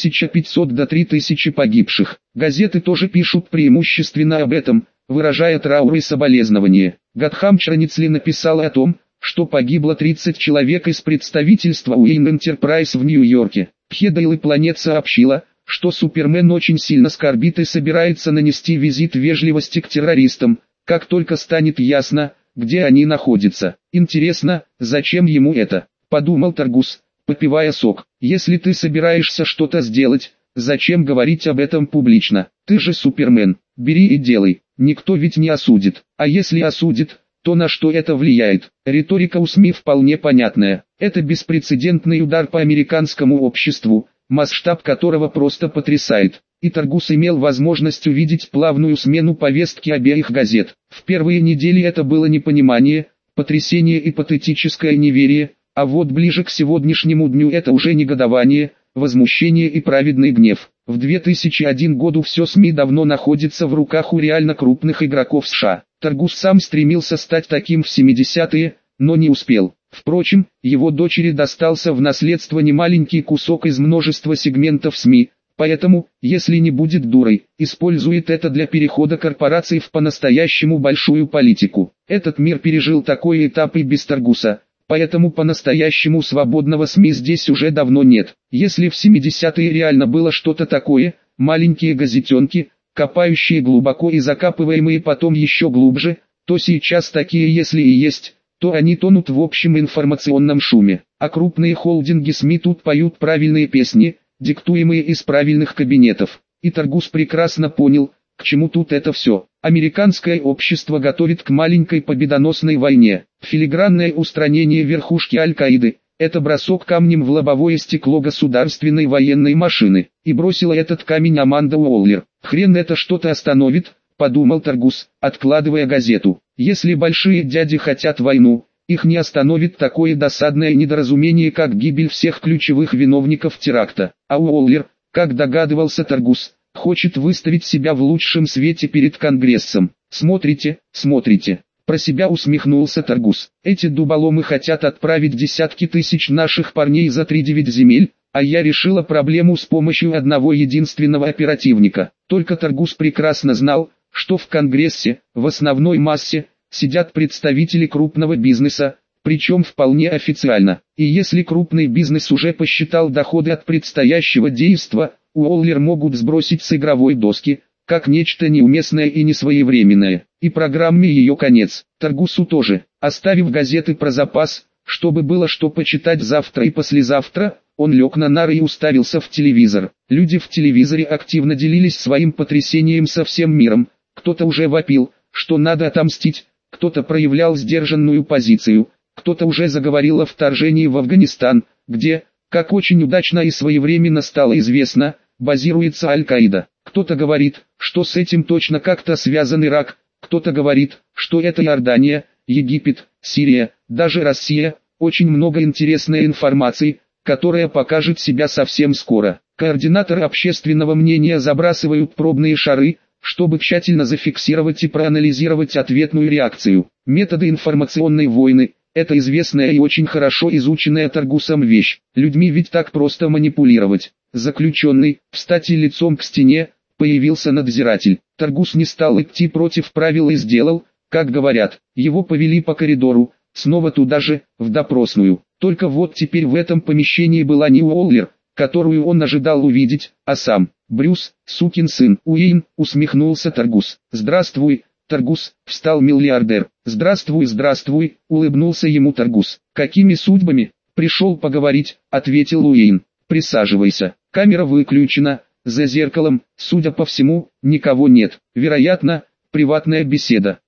1500 до 3000 погибших. Газеты тоже пишут преимущественно об этом, выражая траур и соболезнования. Гадхам Чраницли написал о том, что погибло 30 человек из представительства Уэйн Enterprise в Нью-Йорке. Пхедайл Планет сообщила, что Супермен очень сильно скорбит и собирается нанести визит вежливости к террористам, как только станет ясно, где они находятся. Интересно, зачем ему это? Подумал Таргус, попивая сок. Если ты собираешься что-то сделать, зачем говорить об этом публично? Ты же Супермен, бери и делай, никто ведь не осудит. А если осудит, то на что это влияет? Риторика у СМИ вполне понятная. Это беспрецедентный удар по американскому обществу, масштаб которого просто потрясает. И Таргус имел возможность увидеть плавную смену повестки обеих газет. В первые недели это было непонимание, потрясение и патетическое неверие, а вот ближе к сегодняшнему дню это уже негодование, возмущение и праведный гнев. В 2001 году все СМИ давно находится в руках у реально крупных игроков США. Таргус сам стремился стать таким в 70-е, но не успел. Впрочем, его дочери достался в наследство немаленький кусок из множества сегментов СМИ, поэтому, если не будет дурой, использует это для перехода корпораций в по-настоящему большую политику. Этот мир пережил такой этап и без Таргуса, поэтому по-настоящему свободного СМИ здесь уже давно нет. Если в 70-е реально было что-то такое, маленькие газетенки, копающие глубоко и закапываемые потом еще глубже, то сейчас такие если и есть, то они тонут в общем информационном шуме. А крупные холдинги СМИ тут поют правильные песни, диктуемые из правильных кабинетов. И Таргус прекрасно понял, к чему тут это все. Американское общество готовит к маленькой победоносной войне. Филигранное устранение верхушки Аль-Каиды – это бросок камнем в лобовое стекло государственной военной машины. И бросила этот камень Аманда Уоллер. Хрен это что-то остановит, подумал Таргус, откладывая газету. Если большие дяди хотят войну, их не остановит такое досадное недоразумение, как гибель всех ключевых виновников теракта. А Уоллер, как догадывался Таргус, хочет выставить себя в лучшем свете перед Конгрессом. Смотрите, смотрите. Про себя усмехнулся Таргус. Эти дуболомы хотят отправить десятки тысяч наших парней за 3-9 земель, а я решила проблему с помощью одного единственного оперативника. Только Таргус прекрасно знал, что в Конгрессе, в основной массе, сидят представители крупного бизнеса, причем вполне официально. И если крупный бизнес уже посчитал доходы от предстоящего действа, Уоллер могут сбросить с игровой доски, как нечто неуместное и несвоевременное. И программе ее конец. Таргусу тоже. Оставив газеты про запас, чтобы было что почитать завтра и послезавтра, он лег на нары и уставился в телевизор. Люди в телевизоре активно делились своим потрясением со всем миром. Кто-то уже вопил, что надо отомстить, кто-то проявлял сдержанную позицию, кто-то уже заговорил о вторжении в Афганистан, где, как очень удачно и своевременно стало известно, базируется Аль-Каида. Кто-то говорит, что с этим точно как-то связан Ирак, кто-то говорит, что это Иордания, Египет, Сирия, даже Россия. Очень много интересной информации, которая покажет себя совсем скоро. Координаторы общественного мнения забрасывают пробные шары, чтобы тщательно зафиксировать и проанализировать ответную реакцию. Методы информационной войны – это известная и очень хорошо изученная Таргусом вещь. Людьми ведь так просто манипулировать. Заключенный, встать лицом к стене, появился надзиратель. Таргус не стал идти против правил и сделал, как говорят. Его повели по коридору, снова туда же, в допросную. Только вот теперь в этом помещении была не Уоллер, которую он ожидал увидеть, а сам. Брюс, сукин сын. Уэйн, усмехнулся Таргус. Здравствуй, Таргус, встал миллиардер. Здравствуй, здравствуй, улыбнулся ему Таргус. Какими судьбами? Пришел поговорить, ответил Уэйн. Присаживайся. Камера выключена, за зеркалом, судя по всему, никого нет. Вероятно, приватная беседа.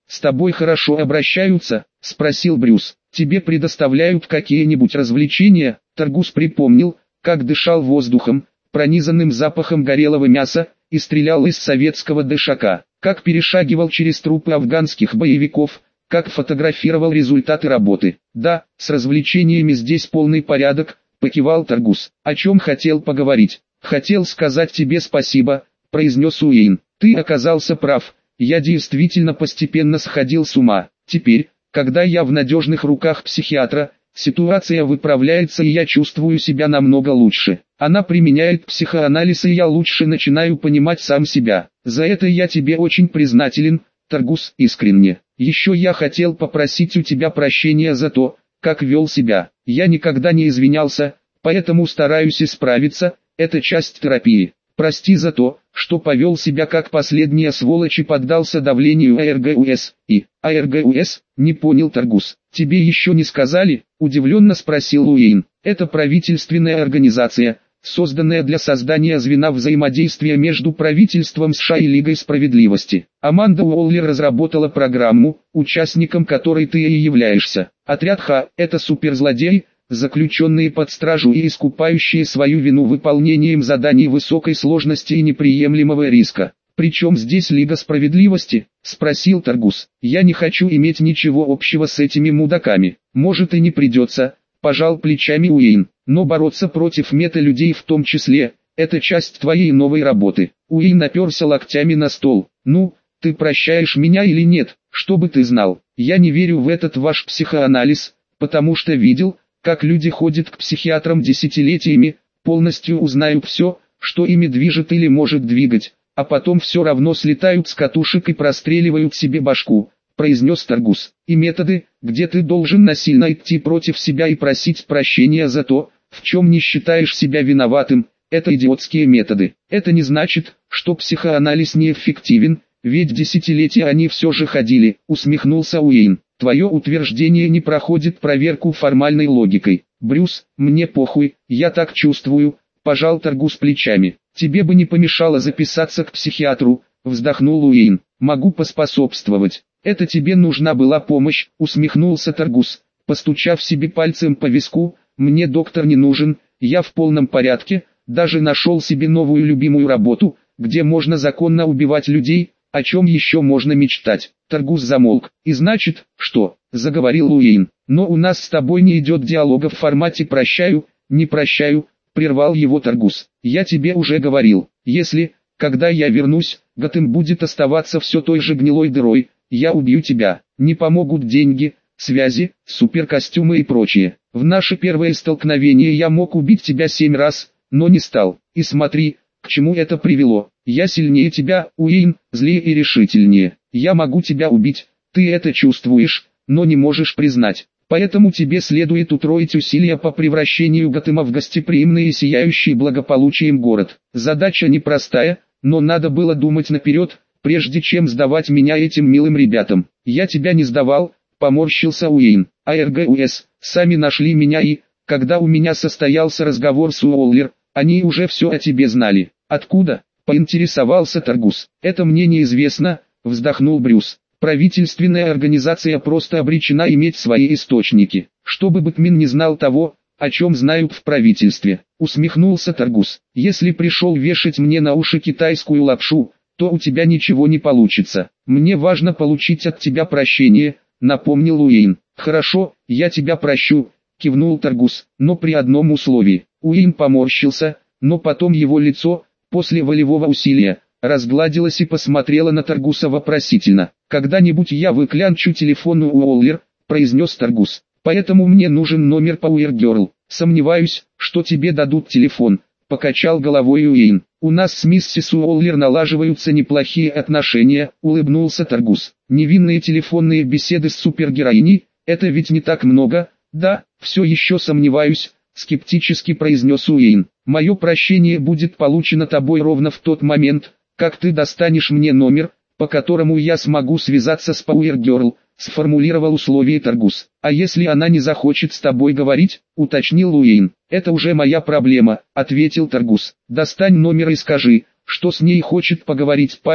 «С тобой хорошо обращаются?» – спросил Брюс. «Тебе предоставляют какие-нибудь развлечения?» Таргус припомнил, как дышал воздухом, пронизанным запахом горелого мяса, и стрелял из советского ДШК, как перешагивал через трупы афганских боевиков, как фотографировал результаты работы. «Да, с развлечениями здесь полный порядок», – покивал Таргус. «О чем хотел поговорить?» «Хотел сказать тебе спасибо», – произнес Уэйн. «Ты оказался прав, я действительно постепенно сходил с ума. Теперь, когда я в надежных руках психиатра, ситуация выправляется и я чувствую себя намного лучше. Она применяет психоанализ и я лучше начинаю понимать сам себя. За это я тебе очень признателен, Таргус, искренне. Еще я хотел попросить у тебя прощения за то, как вел себя. Я никогда не извинялся, поэтому стараюсь исправиться, это часть терапии. Прости за то, что повел себя как последняя сволочь и поддался давлению АРГУС. АРГУС, не понял Таргус. Тебе еще не сказали? Удивленно спросил Уэйн. Это правительственная организация, созданная для создания звена взаимодействия между правительством США и Лигой справедливости. Аманда Уоллер разработала программу, участником которой ты и являешься. Отряд Х – это суперзлодеи, заключенные под стражу и искупающие свою вину выполнением заданий высокой сложности и неприемлемого риска. «Причем здесь Лига справедливости?» – спросил Таргус. «Я не хочу иметь ничего общего с этими мудаками. Может и не придется», – пожал плечами Уэйн. «Но бороться против мета-людей в том числе, это часть твоей новой работы». Уэйн оперся локтями на стол. «Ну, ты прощаешь меня или нет, чтобы ты знал. Я не верю в этот ваш психоанализ, потому что видел, как люди ходят к психиатрам десятилетиями, полностью узнают все, что ими движет или может двигать, а потом все равно слетают с катушек и простреливают себе башку», – произнес Таргус. «И методы, где ты должен насильно идти против себя и просить прощения за то, в чем не считаешь себя виноватым, это идиотские методы. Это не значит, что психоанализ неэффективен, ведь десятилетия они все же ходили», – усмехнулся Уэйн. «Твое утверждение не проходит проверку формальной логикой. Брюс, мне похуй, я так чувствую», – пожал Таргус плечами. «Тебе бы не помешало записаться к психиатру», – вздохнул Уэйн. «Могу поспособствовать». «Это тебе нужна была помощь», – усмехнулся Таргус, постучав себе пальцем по виску. «Мне доктор не нужен, я в полном порядке, даже нашел себе новую любимую работу, где можно законно убивать людей, о чем еще можно мечтать». Таргус замолк. «И значит, что?» – заговорил Уэйн. «Но у нас с тобой не идет диалога в формате «прощаю, не прощаю», – прервал его Таргус. «Я тебе уже говорил, если, когда я вернусь, Готэм будет оставаться все той же гнилой дырой, я убью тебя. Не помогут деньги, связи, суперкостюмы и прочее. В наше первое столкновение я мог убить тебя 7 раз, но не стал. И смотри, к чему это привело. Я сильнее тебя, Уэйн, злее и решительнее. Я могу тебя убить, ты это чувствуешь, но не можешь признать. Поэтому тебе следует утроить усилия по превращению Готэма в гостеприимный и сияющий благополучием город. Задача непростая, но надо было думать наперед, прежде чем сдавать меня этим милым ребятам. Я тебя не сдавал», – поморщился Уэйн. «АРГУС, сами нашли меня и, когда у меня состоялся разговор с Уоллер, они уже все о тебе знали». «Откуда?» – поинтересовался Таргус. «Это мне неизвестно», – вздохнул Брюс. «Правительственная организация просто обречена иметь свои источники. Чтобы Бэтмен не знал того, о чем знают в правительстве», – усмехнулся Таргус. «Если пришел вешать мне на уши китайскую лапшу, то у тебя ничего не получится. Мне важно получить от тебя прощение», – напомнил Уэйн. «Хорошо, я тебя прощу», – кивнул Таргус, – «но при одном условии». Уэйн поморщился, но потом его лицо, после волевого усилия, разгладилась и посмотрела на Таргуса вопросительно. «Когда-нибудь я выклянчу телефон у Уоллер», – произнес Таргус. «Поэтому мне нужен номер Power Girl. Сомневаюсь, что тебе дадут телефон», – покачал головой Уэйн. «У нас с миссис Уоллер налаживаются неплохие отношения», – улыбнулся Таргус. «Невинные телефонные беседы с супергероиней – это ведь не так много?» «Да, все еще сомневаюсь», – скептически произнес Уэйн. «Мое прощение будет получено тобой ровно в тот момент, как ты достанешь мне номер, по которому я смогу связаться с Power Girl», – сформулировал условие Таргус. «А если она не захочет с тобой говорить?» – уточнил Уэйн. «Это уже моя проблема», – ответил Таргус. «Достань номер и скажи, что с ней хочет поговорить парень,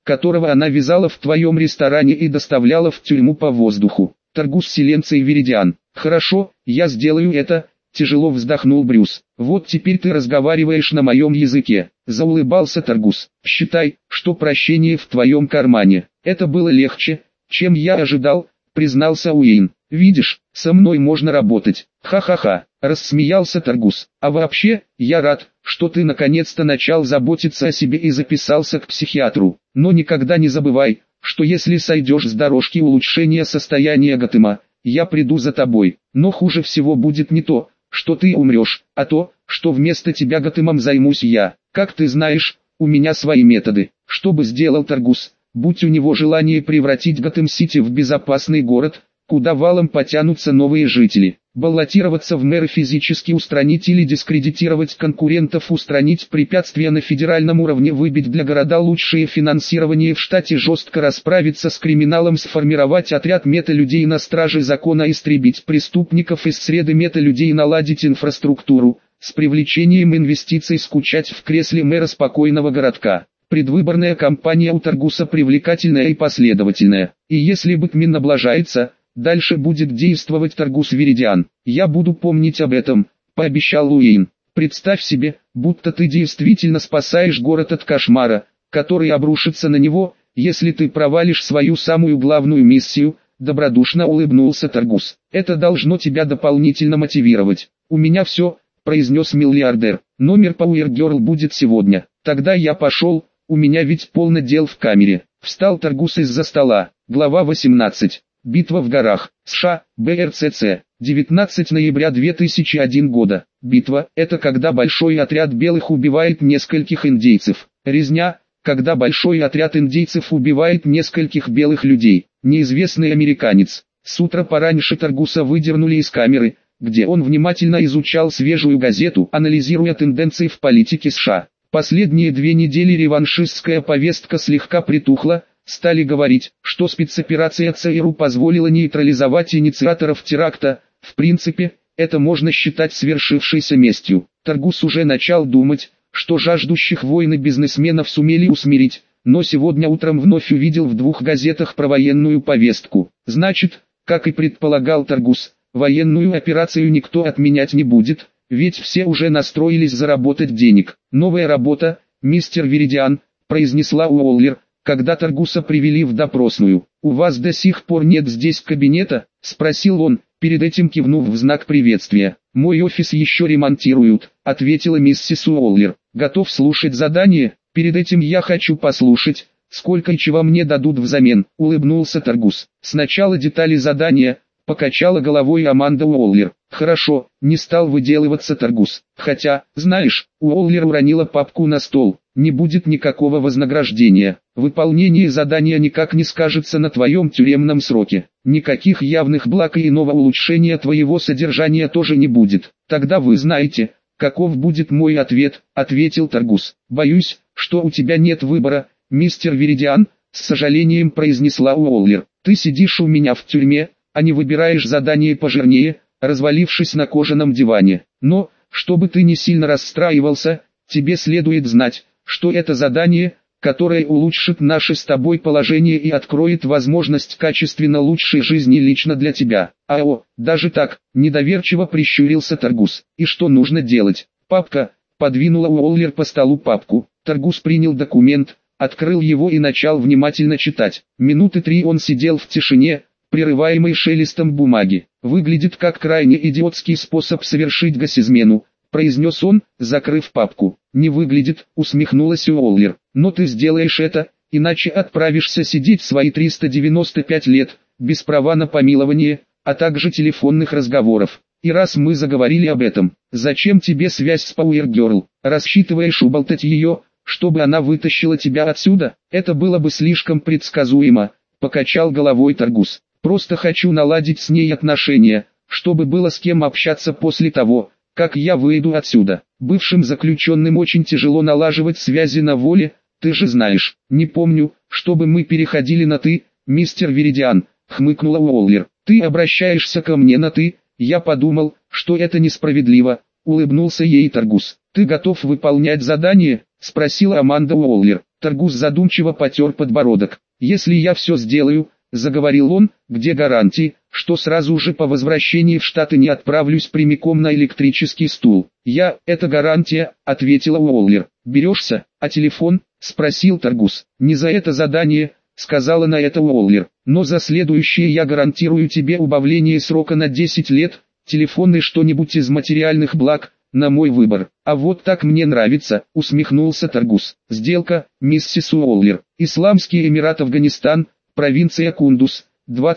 которого она вязала в твоем ресторане и доставляла в тюрьму по воздуху. Таргус Силенций Виридиан. Хорошо, я сделаю это, тяжело вздохнул Брюс. Вот теперь ты разговариваешь на моем языке. Заулыбался Таргус. Считай, что прощение в твоем кармане. Это было легче, чем я ожидал, признался Уэйн. Видишь, со мной можно работать. Ха-ха-ха, рассмеялся Таргус. А вообще, я рад, что ты наконец-то начал заботиться о себе и записался к психиатру. Но никогда не забывай, что если сойдешь с дорожки улучшения состояния Готэма, я приду за тобой. Но хуже всего будет не то, что ты умрешь, а то, что вместо тебя Готэмом займусь я. Как ты знаешь, у меня свои методы. Что бы сделал Таргус, будь у него желание превратить Готэм-Сити в безопасный город, куда валом потянутся новые жители. Баллотироваться в мэры, физически устранить или дискредитировать конкурентов, устранить препятствия на федеральном уровне, выбить для города лучшее финансирование в штате, жестко расправиться с криминалом, сформировать отряд мета-людей на страже закона, истребить преступников из среды мета-людей, наладить инфраструктуру, с привлечением инвестиций скучать в кресле мэра спокойного городка. Предвыборная кампания у Таргуса привлекательная и последовательная. И если Бэтмен облажается, дальше будет действовать Таргус Виридиан. Я буду помнить об этом, пообещал Уэйн. Представь себе, будто ты действительно спасаешь город от кошмара, который обрушится на него, если ты провалишь свою самую главную миссию, добродушно улыбнулся Таргус. Это должно тебя дополнительно мотивировать. У меня все, произнес миллиардер. Номер Power Girl будет сегодня. Тогда я пошел, у меня ведь полно дел в камере. Встал Таргус из-за стола. Глава 18. Битва в горах. США, БРЦЦ. 19 ноября 2001 года. Битва – это когда большой отряд белых убивает нескольких индейцев. Резня – когда большой отряд индейцев убивает нескольких белых людей. Неизвестный американец. С утра пораньше Таргуса выдернули из камеры, где он внимательно изучал свежую газету, анализируя тенденции в политике США. Последние 2 недели реваншистская повестка слегка притухла. Стали говорить, что спецоперация ЦРУ позволила нейтрализовать инициаторов теракта. В принципе, это можно считать свершившейся местью. Таргус уже начал думать, что жаждущих войны бизнесменов сумели усмирить, но сегодня утром вновь увидел в 2 газетах про военную повестку. Значит, как и предполагал Таргус, военную операцию никто отменять не будет, ведь все уже настроились заработать денег. Новая работа, мистер Виридиан, произнесла Уоллер, когда Таргуса привели в допросную. «У вас до сих пор нет здесь кабинета?» – спросил он, перед этим кивнув в знак приветствия. «Мой офис еще ремонтируют», – ответила миссис Уоллер. «Готов слушать задание? Перед этим я хочу послушать, сколько и чего мне дадут взамен», – улыбнулся Таргус. «Сначала детали задания», – покачала головой Аманда Уоллер. «Хорошо», – не стал выделываться Таргус. «Хотя, знаешь», – Уоллер уронила папку на стол. «Не будет никакого вознаграждения. Выполнение задания никак не скажется на твоем тюремном сроке. Никаких явных благ и иного улучшения твоего содержания тоже не будет. Тогда вы знаете, каков будет мой ответ», — ответил Таргус. «Боюсь, что у тебя нет выбора, мистер Виридиан», — с сожалением произнесла Уоллер. «Ты сидишь у меня в тюрьме, а не выбираешь задание пожирнее, развалившись на кожаном диване. Но, чтобы ты не сильно расстраивался, тебе следует знать, что это задание, которое улучшит наше с тобой положение и откроет возможность качественно лучшей жизни лично для тебя». «Ао, даже так?» – недоверчиво прищурился Таргус. «И что нужно делать?» «Папка», – подвинула Уоллер по столу папку. Таргус принял документ, открыл его и начал внимательно читать. Минуты 3 он сидел в тишине, прерываемый шелестом бумаги. «Выглядит как крайне идиотский способ совершить госизмену», — произнес он, закрыв папку. «Не выглядит», — усмехнулась Уоллер. «Но ты сделаешь это, иначе отправишься сидеть свои 395 лет, без права на помилование, а также телефонных разговоров. И раз мы заговорили об этом, зачем тебе связь с Power Girl? Рассчитываешь уболтать ее, чтобы она вытащила тебя отсюда? Это было бы слишком предсказуемо», — покачал головой Таргус. «Просто хочу наладить с ней отношения, чтобы было с кем общаться после того, как я выйду отсюда. Бывшим заключенным очень тяжело налаживать связи на воле, ты же знаешь». «Не помню, чтобы мы переходили на «ты», мистер Виридиан», — хмыкнула Уоллер. «Ты обращаешься ко мне на «ты», я подумал, что это несправедливо», — улыбнулся ей Таргус. «Ты готов выполнять задание?» – спросила Аманда Уоллер. Таргус задумчиво потер подбородок. «Если я все сделаю», – заговорил он, – «где гарантии, что сразу же по возвращении в Штаты не отправлюсь прямиком на электрический стул?» «Это гарантия», – ответила Уоллер. «Берешься, а телефон?» – спросил Таргус. «Не за это задание», — сказала на это Уоллер, — «но за следующее я гарантирую тебе убавление срока на 10 лет, телефон и что-нибудь из материальных благ, на мой выбор». «А вот так мне нравится», — усмехнулся Таргус. «Сделка, миссис Уоллер. Исламский Эмират, Афганистан, провинция Кундуз,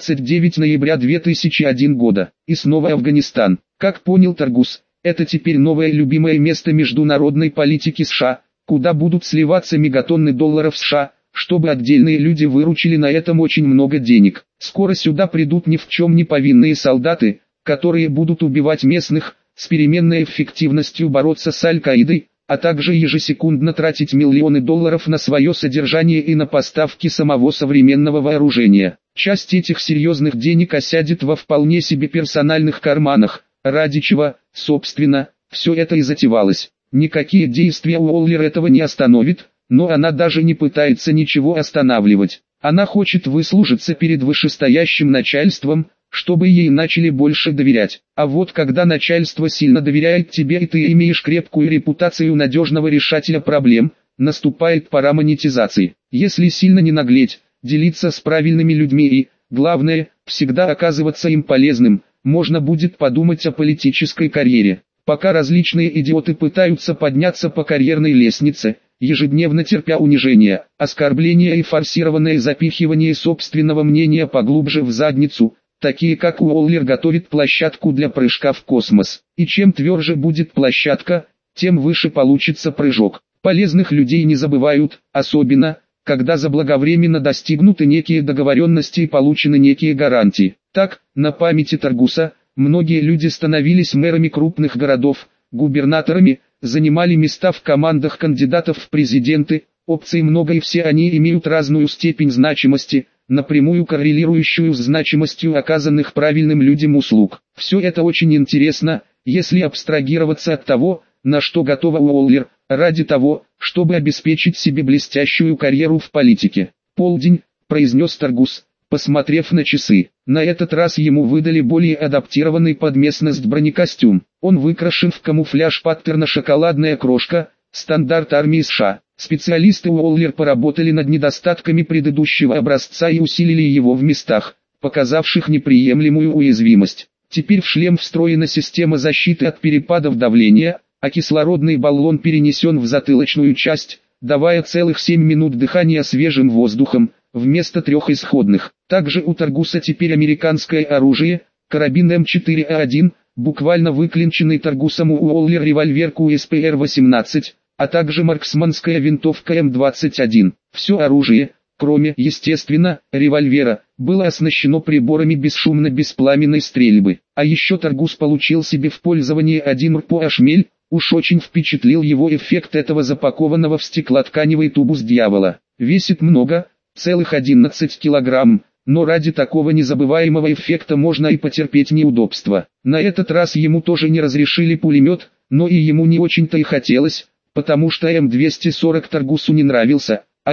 29 ноября 2001 года. И снова Афганистан». Как понял Таргус, это теперь новое любимое место международной политики США, куда будут сливаться мегатонны долларов США, чтобы отдельные люди выручили на этом очень много денег. Скоро сюда придут ни в чем не повинные солдаты, которые будут убивать местных, с переменной эффективностью бороться с Аль-Каидой, а также ежесекундно тратить миллионы долларов на свое содержание и на поставки самого современного вооружения. Часть этих серьезных денег осядет во вполне себе персональных карманах, ради чего, собственно, все это и затевалось. Никакие действия Уоллер этого не остановит, но она даже не пытается ничего останавливать. Она хочет выслужиться перед вышестоящим начальством, чтобы ей начали больше доверять. А вот когда начальство сильно доверяет тебе и ты имеешь крепкую репутацию надежного решателя проблем, наступает пора монетизации. Если сильно не наглеть, делиться с правильными людьми и, главное, всегда оказываться им полезным, можно будет подумать о политической карьере. Пока различные идиоты пытаются подняться по карьерной лестнице, ежедневно терпя унижение, оскорбления и форсированное запихивание собственного мнения поглубже в задницу, такие как Уоллер готовит площадку для прыжка в космос. И чем тверже будет площадка, тем выше получится прыжок. Полезных людей не забывают, особенно, когда заблаговременно достигнуты некие договоренности и получены некие гарантии. Так, на памяти Таргуса, многие люди становились мэрами крупных городов, губернаторами, занимали места в командах кандидатов в президенты, опций много и все они имеют разную степень значимости, напрямую коррелирующую с значимостью оказанных правильным людям услуг. Все это очень интересно, если абстрагироваться от того, на что готова Уоллер, ради того, чтобы обеспечить себе блестящую карьеру в политике. «Полдень», — произнес Таргус, посмотрев на часы. На этот раз ему выдали более адаптированный под местность бронекостюм. Он выкрашен в камуфляж паттерна «Шоколадная крошка», стандарт армии США. Специалисты Уоллер поработали над недостатками предыдущего образца и усилили его в местах, показавших неприемлемую уязвимость. Теперь в шлем встроена система защиты от перепадов давления, а кислородный баллон перенесен в затылочную часть, давая целых 7 минут дыхания свежим воздухом, вместо 3 исходных. Также у Таргуса теперь американское оружие, карабин М4А1, буквально выклинченный Таргусом Уоллер револьвер QSPR-18, а также марксманская винтовка М21. Все оружие, кроме, естественно, револьвера, было оснащено приборами бесшумно-беспламенной стрельбы. А еще Таргус получил себе в пользование один РПО-шмель, уж очень впечатлил его эффект этого запакованного в стеклотканевый тубус дьявола. Весит много, целых 11 килограмм, но ради такого незабываемого эффекта можно и потерпеть неудобства. На этот раз ему тоже не разрешили пулемет, но и ему не очень-то и хотелось, потому что М240 Таргусу не нравился, а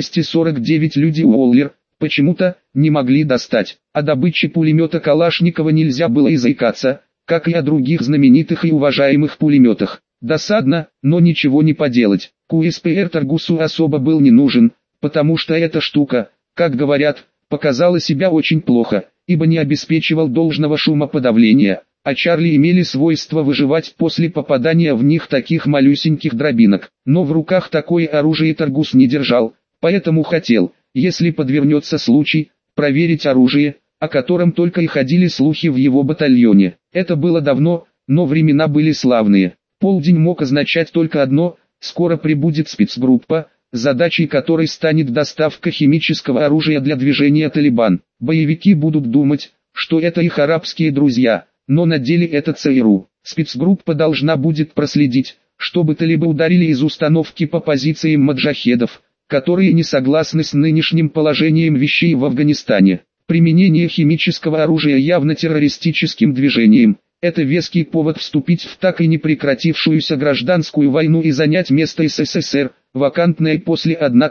М249 люди Уоллер почему-то не могли достать. О добыче пулемета Калашникова нельзя было и заикаться, как и о других знаменитых и уважаемых пулеметах. Досадно, но ничего не поделать. QSPR Таргусу особо был не нужен, потому что эта штука, как говорят, показала себя очень плохо, ибо не обеспечивал должного шумоподавления, а Чарли имели свойство выживать после попадания в них таких малюсеньких дробинок. Но в руках такое оружие Таргус не держал, поэтому хотел, если подвернется случай, проверить оружие, о котором только и ходили слухи в его батальоне. Это было давно, но времена были славные. Полдень мог означать только одно: скоро прибудет спецгруппа, задачей которой станет доставка химического оружия для движения «Талибан». Боевики будут думать, что это их арабские друзья, но на деле это ЦРУ. Спецгруппа должна будет проследить, чтобы талибы ударили из установки по позициям маджахедов, которые не согласны с нынешним положением вещей в Афганистане. Применение химического оружия явно террористическим движением, это веский повод вступить в так и не прекратившуюся гражданскую войну и занять место СССР, вакантное после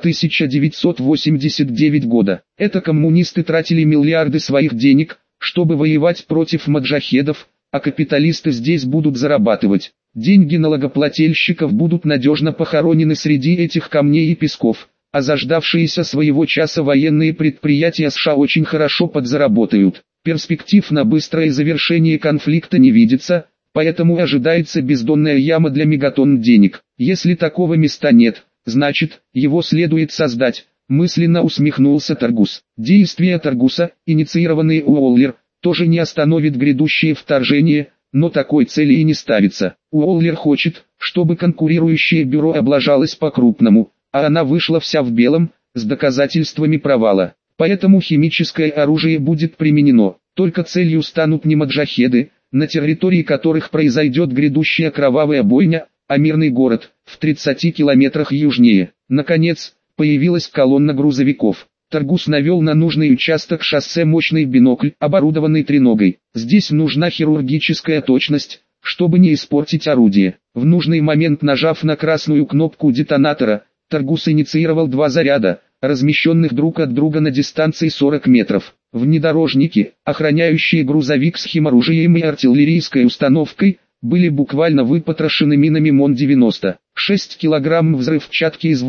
1989 года. Это коммунисты тратили миллиарды своих денег, чтобы воевать против маджахедов, а капиталисты здесь будут зарабатывать. Деньги налогоплательщиков будут надежно похоронены среди этих камней и песков, а заждавшиеся своего часа военные предприятия США очень хорошо подзаработают. Перспектив на быстрое завершение конфликта не видится, поэтому ожидается бездонная яма для мегатонн денег. Если такого места нет, значит, его следует создать, мысленно усмехнулся Таргус. Действия Таргуса, инициированные Уоллер, тоже не остановит грядущее вторжение, но такой цели и не ставится. Уоллер хочет, чтобы конкурирующее бюро облажалось по-крупному, а она вышла вся в белом, с доказательствами провала. Поэтому химическое оружие будет применено, только целью станут не маджахеды, на территории которых произойдет грядущая кровавая бойня, а мирный город, в 30 километрах южнее. Наконец, появилась колонна грузовиков. Таргус навел на нужный участок шоссе мощный бинокль, оборудованный треногой. Здесь нужна хирургическая точность, чтобы не испортить орудие. В нужный момент, нажав на красную кнопку детонатора, Таргус инициировал два заряда, размещенных друг от друга на дистанции 40 метров. Внедорожники, охраняющие грузовик с химоружием и артиллерийской установкой, были буквально выпотрошены минами МОН-90. 6 килограмм взрывчатки из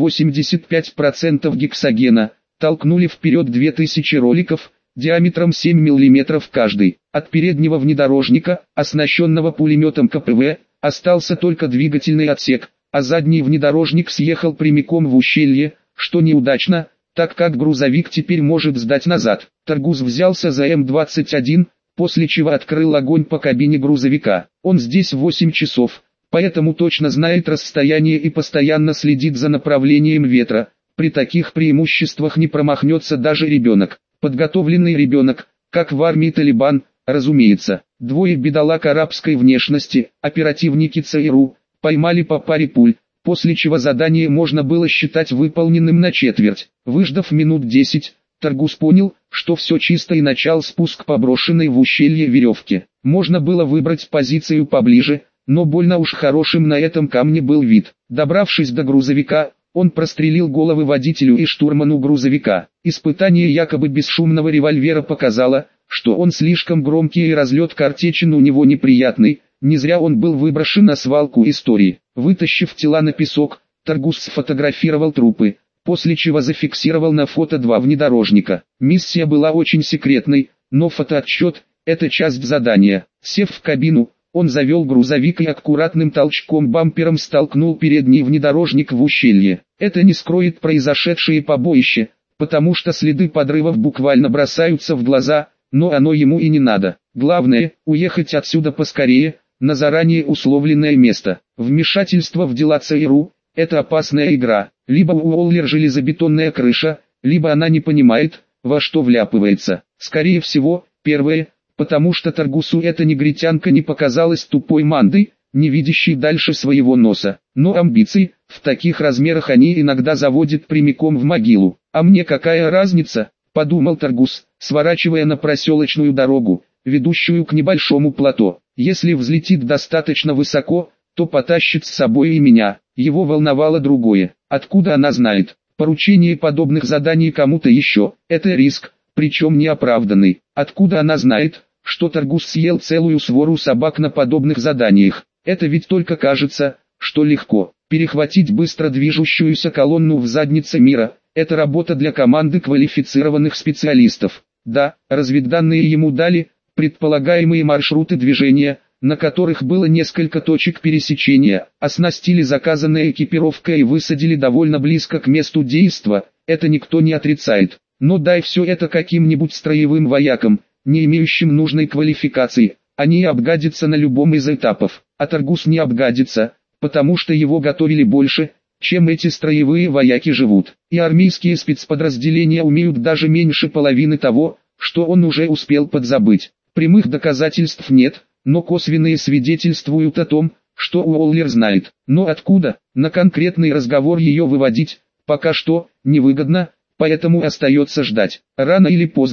85% гексогена толкнули вперед 2000 роликов, диаметром 7 мм каждый. От переднего внедорожника, оснащенного пулеметом КПВ, остался только двигательный отсек, а задний внедорожник съехал прямиком в ущелье, что неудачно, так как грузовик теперь может сдать назад. Таргус взялся за М-21, после чего открыл огонь по кабине грузовика. Он здесь 8 часов, поэтому точно знает расстояние и постоянно следит за направлением ветра. При таких преимуществах не промахнется даже ребенок. Подготовленный ребенок, как в армии Талибан, разумеется. Двое бедолаг арабской внешности, оперативники ЦРУ, поймали по паре пуль, после чего задание можно было считать выполненным на четверть. Выждав минут 10, Таргус понял, что все чисто, и начал спуск по брошенной в ущелье веревке. Можно было выбрать позицию поближе, но больно уж хорошим на этом камне был вид. Добравшись до грузовика, он прострелил головы водителю и штурману грузовика. Испытание якобы бесшумного револьвера показало, что он слишком громкий и разлет картечин у него неприятный. Не зря он был выброшен на свалку истории. Вытащив тела на песок, Таргус сфотографировал трупы, после чего зафиксировал на фото два внедорожника. Миссия была очень секретной, но фотоотчет – это часть задания. Сев в кабину, он завел грузовик и аккуратным толчком бампером столкнул передний внедорожник в ущелье. Это не скроет произошедшее побоище, потому что следы подрывов буквально бросаются в глаза, но оно ему и не надо. Главное – уехать отсюда поскорее, на заранее условленное место. Вмешательство в дела ЦРУ – это опасная игра. Либо у Уоллер железобетонная крыша, либо она не понимает, во что вляпывается. Скорее всего, первое, потому что Таргусу эта негритянка не показалась тупой мандой, не видящей дальше своего носа. Но амбиции, в таких размерах они иногда заводят прямиком в могилу. А мне какая разница, подумал Таргус, сворачивая на проселочную дорогу, ведущую к небольшому плато. Если взлетит достаточно высоко, то потащит с собой и меня. Его волновало другое. Откуда она знает? Поручение подобных заданий кому-то еще – это риск, причем неоправданный. Откуда она знает, что Таргус съел целую свору собак на подобных заданиях? Это ведь только кажется, что легко. Перехватить быстро движущуюся колонну в заднице мира – это работа для команды квалифицированных специалистов. Да, разведданные ему дали предполагаемые маршруты движения, на которых было несколько точек пересечения, оснастили заказанной экипировкой и высадили довольно близко к месту действа, это никто не отрицает. Но дай все это каким-нибудь строевым воякам, не имеющим нужной квалификации, они обгадятся на любом из этапов. А Таргус не обгадится, потому что его готовили больше, чем эти строевые вояки живут. И армейские спецподразделения умеют даже меньше половины того, что он уже успел подзабыть. Прямых доказательств нет, но косвенные свидетельствуют о том, что Уоллер знает. Но откуда? На конкретный разговор ее выводить, пока что, невыгодно, поэтому остается ждать. Рано или поздно,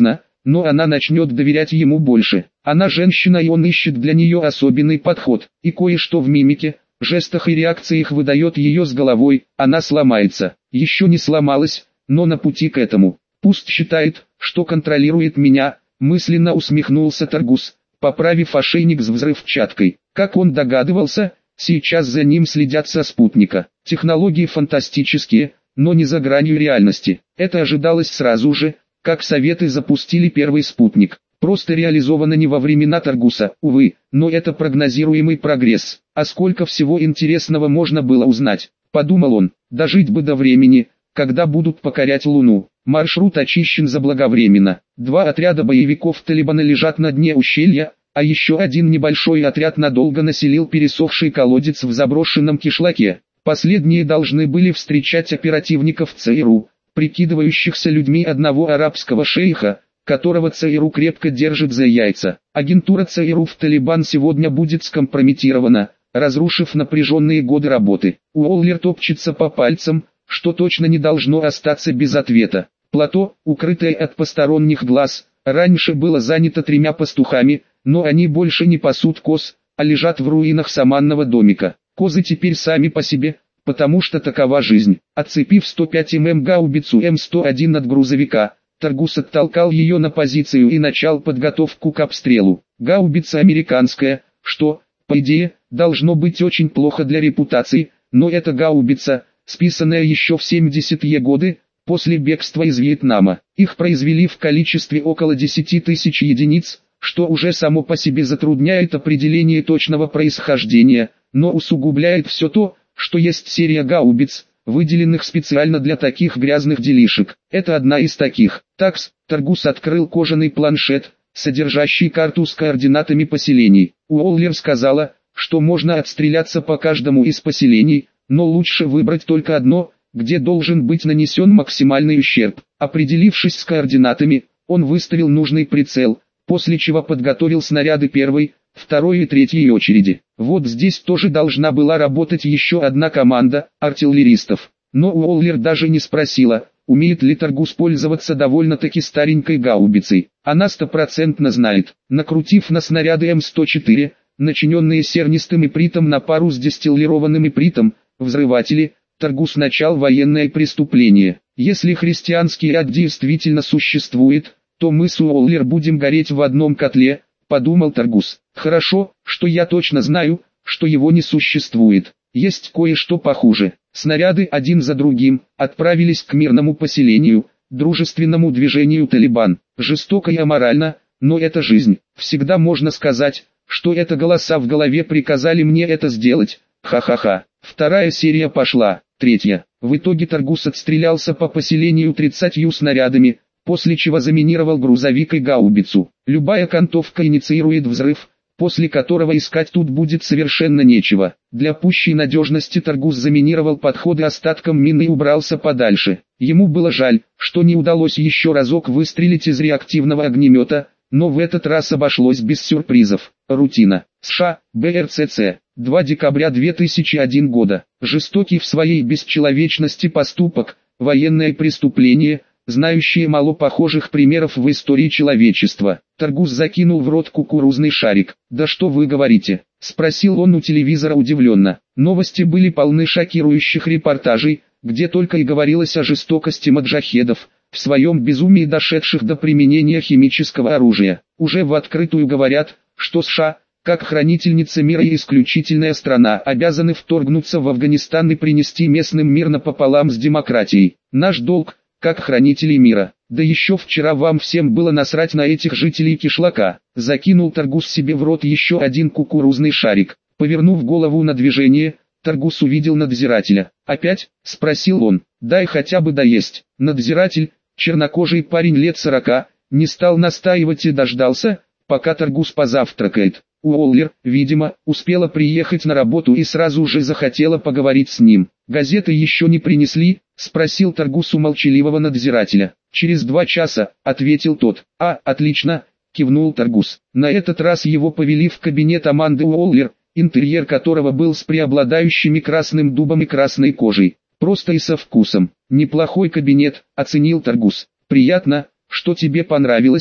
но она начнет доверять ему больше. Она женщина, и он ищет для нее особенный подход, и кое-что в мимике, жестах и реакциях выдает ее с головой. Она сломается. Еще не сломалась, но на пути к этому. Пусть считает, что контролирует меня, мысленно усмехнулся Таргус, поправив ошейник с взрывчаткой. Как он догадывался, сейчас за ним следят со спутника. Технологии фантастические, но не за гранью реальности. Это ожидалось сразу же, как Советы запустили первый спутник. Просто реализовано не во времена Таргуса, увы, но это прогнозируемый прогресс. А сколько всего интересного можно было узнать, подумал он, дожить бы до времени, когда будут покорять Луну. Маршрут очищен заблаговременно. 2 отряда боевиков Талибана лежат на дне ущелья, а еще один небольшой отряд надолго населил пересохший колодец в заброшенном кишлаке. Последние должны были встречать оперативников ЦРУ, прикидывающихся людьми одного арабского шейха, которого ЦРУ крепко держит за яйца. Агентура ЦРУ в Талибан сегодня будет скомпрометирована, разрушив напряженные годы работы. Уоллер топчется по пальцам, что точно не должно остаться без ответа. Плато, укрытое от посторонних глаз, раньше было занято 3 пастухами, но они больше не пасут коз, а лежат в руинах саманного домика. Козы теперь сами по себе, потому что такова жизнь. Отцепив 105 мм гаубицу М101 от грузовика, Таргус оттолкал ее на позицию и начал подготовку к обстрелу. Гаубица американская, что, по идее, должно быть очень плохо для репутации, но это гаубица, списанная еще в 70-е годы, после бегства из Вьетнама. Их произвели в количестве около 10 тысяч единиц, что уже само по себе затрудняет определение точного происхождения, но усугубляет все то, что есть серия гаубиц, выделенных специально для таких грязных делишек. Это одна из таких. Такс, Таргус открыл кожаный планшет, содержащий карту с координатами поселений. Уоллер сказала, что можно отстреляться по каждому из поселений, но лучше выбрать только одно, где должен быть нанесен максимальный ущерб. Определившись с координатами, он выставил нужный прицел, после чего подготовил снаряды первой, второй и третьей очереди. Вот здесь тоже должна была работать еще одна команда артиллеристов. Но Уоллер даже не спросила, умеет ли Таргус пользоваться довольно-таки старенькой гаубицей. Она 100% знает. Накрутив на снаряды М104, начиненные сернистым ипритом на пару с дистиллированным ипритом, взрыватели, Таргус начал военное преступление. Если христианский ад действительно существует, то мы с Уоллер будем гореть в одном котле, подумал Таргус. Хорошо, что я точно знаю, что его не существует. Есть кое-что похуже. Снаряды один за другим отправились к мирному поселению, дружественному движению Талибан. Жестоко и аморально, но это жизнь. Всегда можно сказать, что это голоса в голове приказали мне это сделать. Ха-ха-ха. Вторая серия пошла. Третья. В итоге Таргус отстрелялся по поселению 30 снарядами, после чего заминировал грузовик и гаубицу. Любая окантовка инициирует взрыв, после которого искать тут будет совершенно нечего. Для пущей надежности Таргус заминировал подходы остатком мины и убрался подальше. Ему было жаль, что не удалось еще разок выстрелить из реактивного огнемета, но в этот раз обошлось без сюрпризов. Рутина. США, БРЦЦ. 2 декабря 2001 года. Жестокий в своей бесчеловечности поступок, военное преступление, знающие мало похожих примеров в истории человечества. Таргус закинул в рот кукурузный шарик. «Да что вы говорите?» – спросил он у телевизора удивленно. Новости были полны шокирующих репортажей, где только и говорилось о жестокости маджахедов, в своем безумии дошедших до применения химического оружия. Уже в открытую говорят, что США, как хранительница мира и исключительная страна, обязаны вторгнуться в Афганистан и принести местным мир напополам с демократией. Наш долг, как хранителей мира. Да еще вчера вам всем было насрать на этих жителей кишлака. Закинул Таргус себе в рот еще один кукурузный шарик. Повернув голову на движение, Таргус увидел надзирателя. «Опять?» – спросил он. «Дай хотя бы доесть». Надзиратель, чернокожий парень лет 40, не стал настаивать и дождался, пока Таргус позавтракает. Уоллер, видимо, успела приехать на работу и сразу же захотела поговорить с ним. «Газеты еще не принесли?» – спросил Таргус у молчаливого надзирателя. «Через 2 часа», – ответил тот. «А, отлично», – кивнул Таргус. На этот раз его повели в кабинет Аманды Уоллер, интерьер которого был с преобладающими красным дубом и красной кожей. Просто и со вкусом. «Неплохой кабинет», – оценил Таргус. «Приятно, что тебе понравилось», –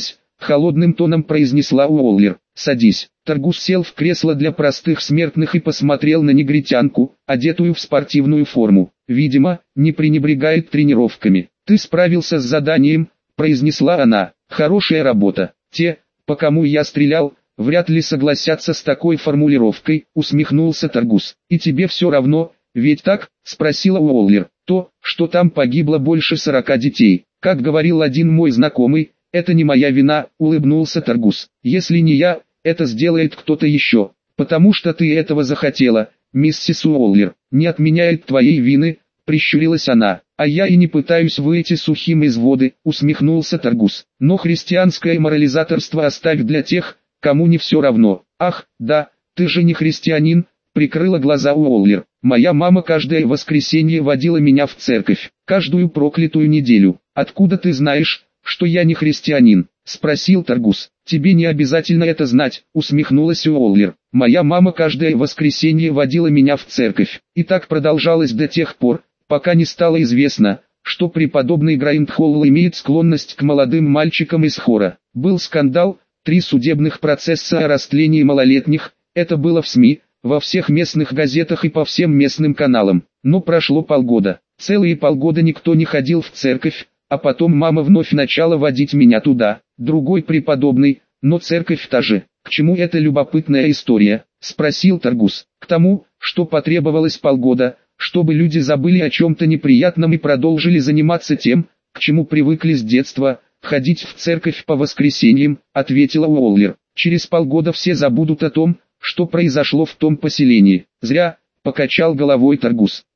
холодным тоном произнесла Уоллер. «Садись». Таргус сел в кресло для простых смертных и посмотрел на негритянку, одетую в спортивную форму. Видимо, не пренебрегает тренировками. «Ты справился с заданием», — произнесла она. «Хорошая работа. Те, по кому я стрелял, вряд ли согласятся с такой формулировкой», — усмехнулся Таргус. «И тебе все равно, ведь так?» — спросила Уоллер. «То, что там погибло больше 40 детей. Как говорил один мой знакомый, это не моя вина», — улыбнулся Таргус. «Если не я, это сделает кто-то еще. Потому что ты этого захотела, миссис Уоллер. Не отменяет твоей вины», — прищурилась она. «А я и не пытаюсь выйти сухим из воды», — усмехнулся Таргус. «Но христианское морализаторство оставь для тех, кому не все равно». «Ах, да, ты же не христианин», — прикрыла глаза Уоллер. «Моя мама каждое воскресенье водила меня в церковь, каждую проклятую неделю». «Откуда ты знаешь, что я не христианин?» — спросил Таргус. «Тебе не обязательно это знать», — усмехнулась Уоллер. «Моя мама каждое воскресенье водила меня в церковь, и так продолжалось до тех пор, пока не стало известно, что преподобный Грайндхолл имеет склонность к молодым мальчикам из хора. Был скандал, 3 судебных процесса о растлении малолетних, это было в СМИ, во всех местных газетах и по всем местным каналам. Но прошло полгода. Целые полгода никто не ходил в церковь, а потом мама вновь начала водить меня туда. Другой преподобный, но церковь та же. К чему эта любопытная история?» — спросил Таргус. «К тому, что потребовалось полгода, чтобы люди забыли о чем-то неприятном и продолжили заниматься тем, к чему привыкли с детства, ходить в церковь по воскресеньям», — ответила Уоллер. «Через полгода все забудут о том, что произошло в том поселении». «Зря», — покачал головой Таргус.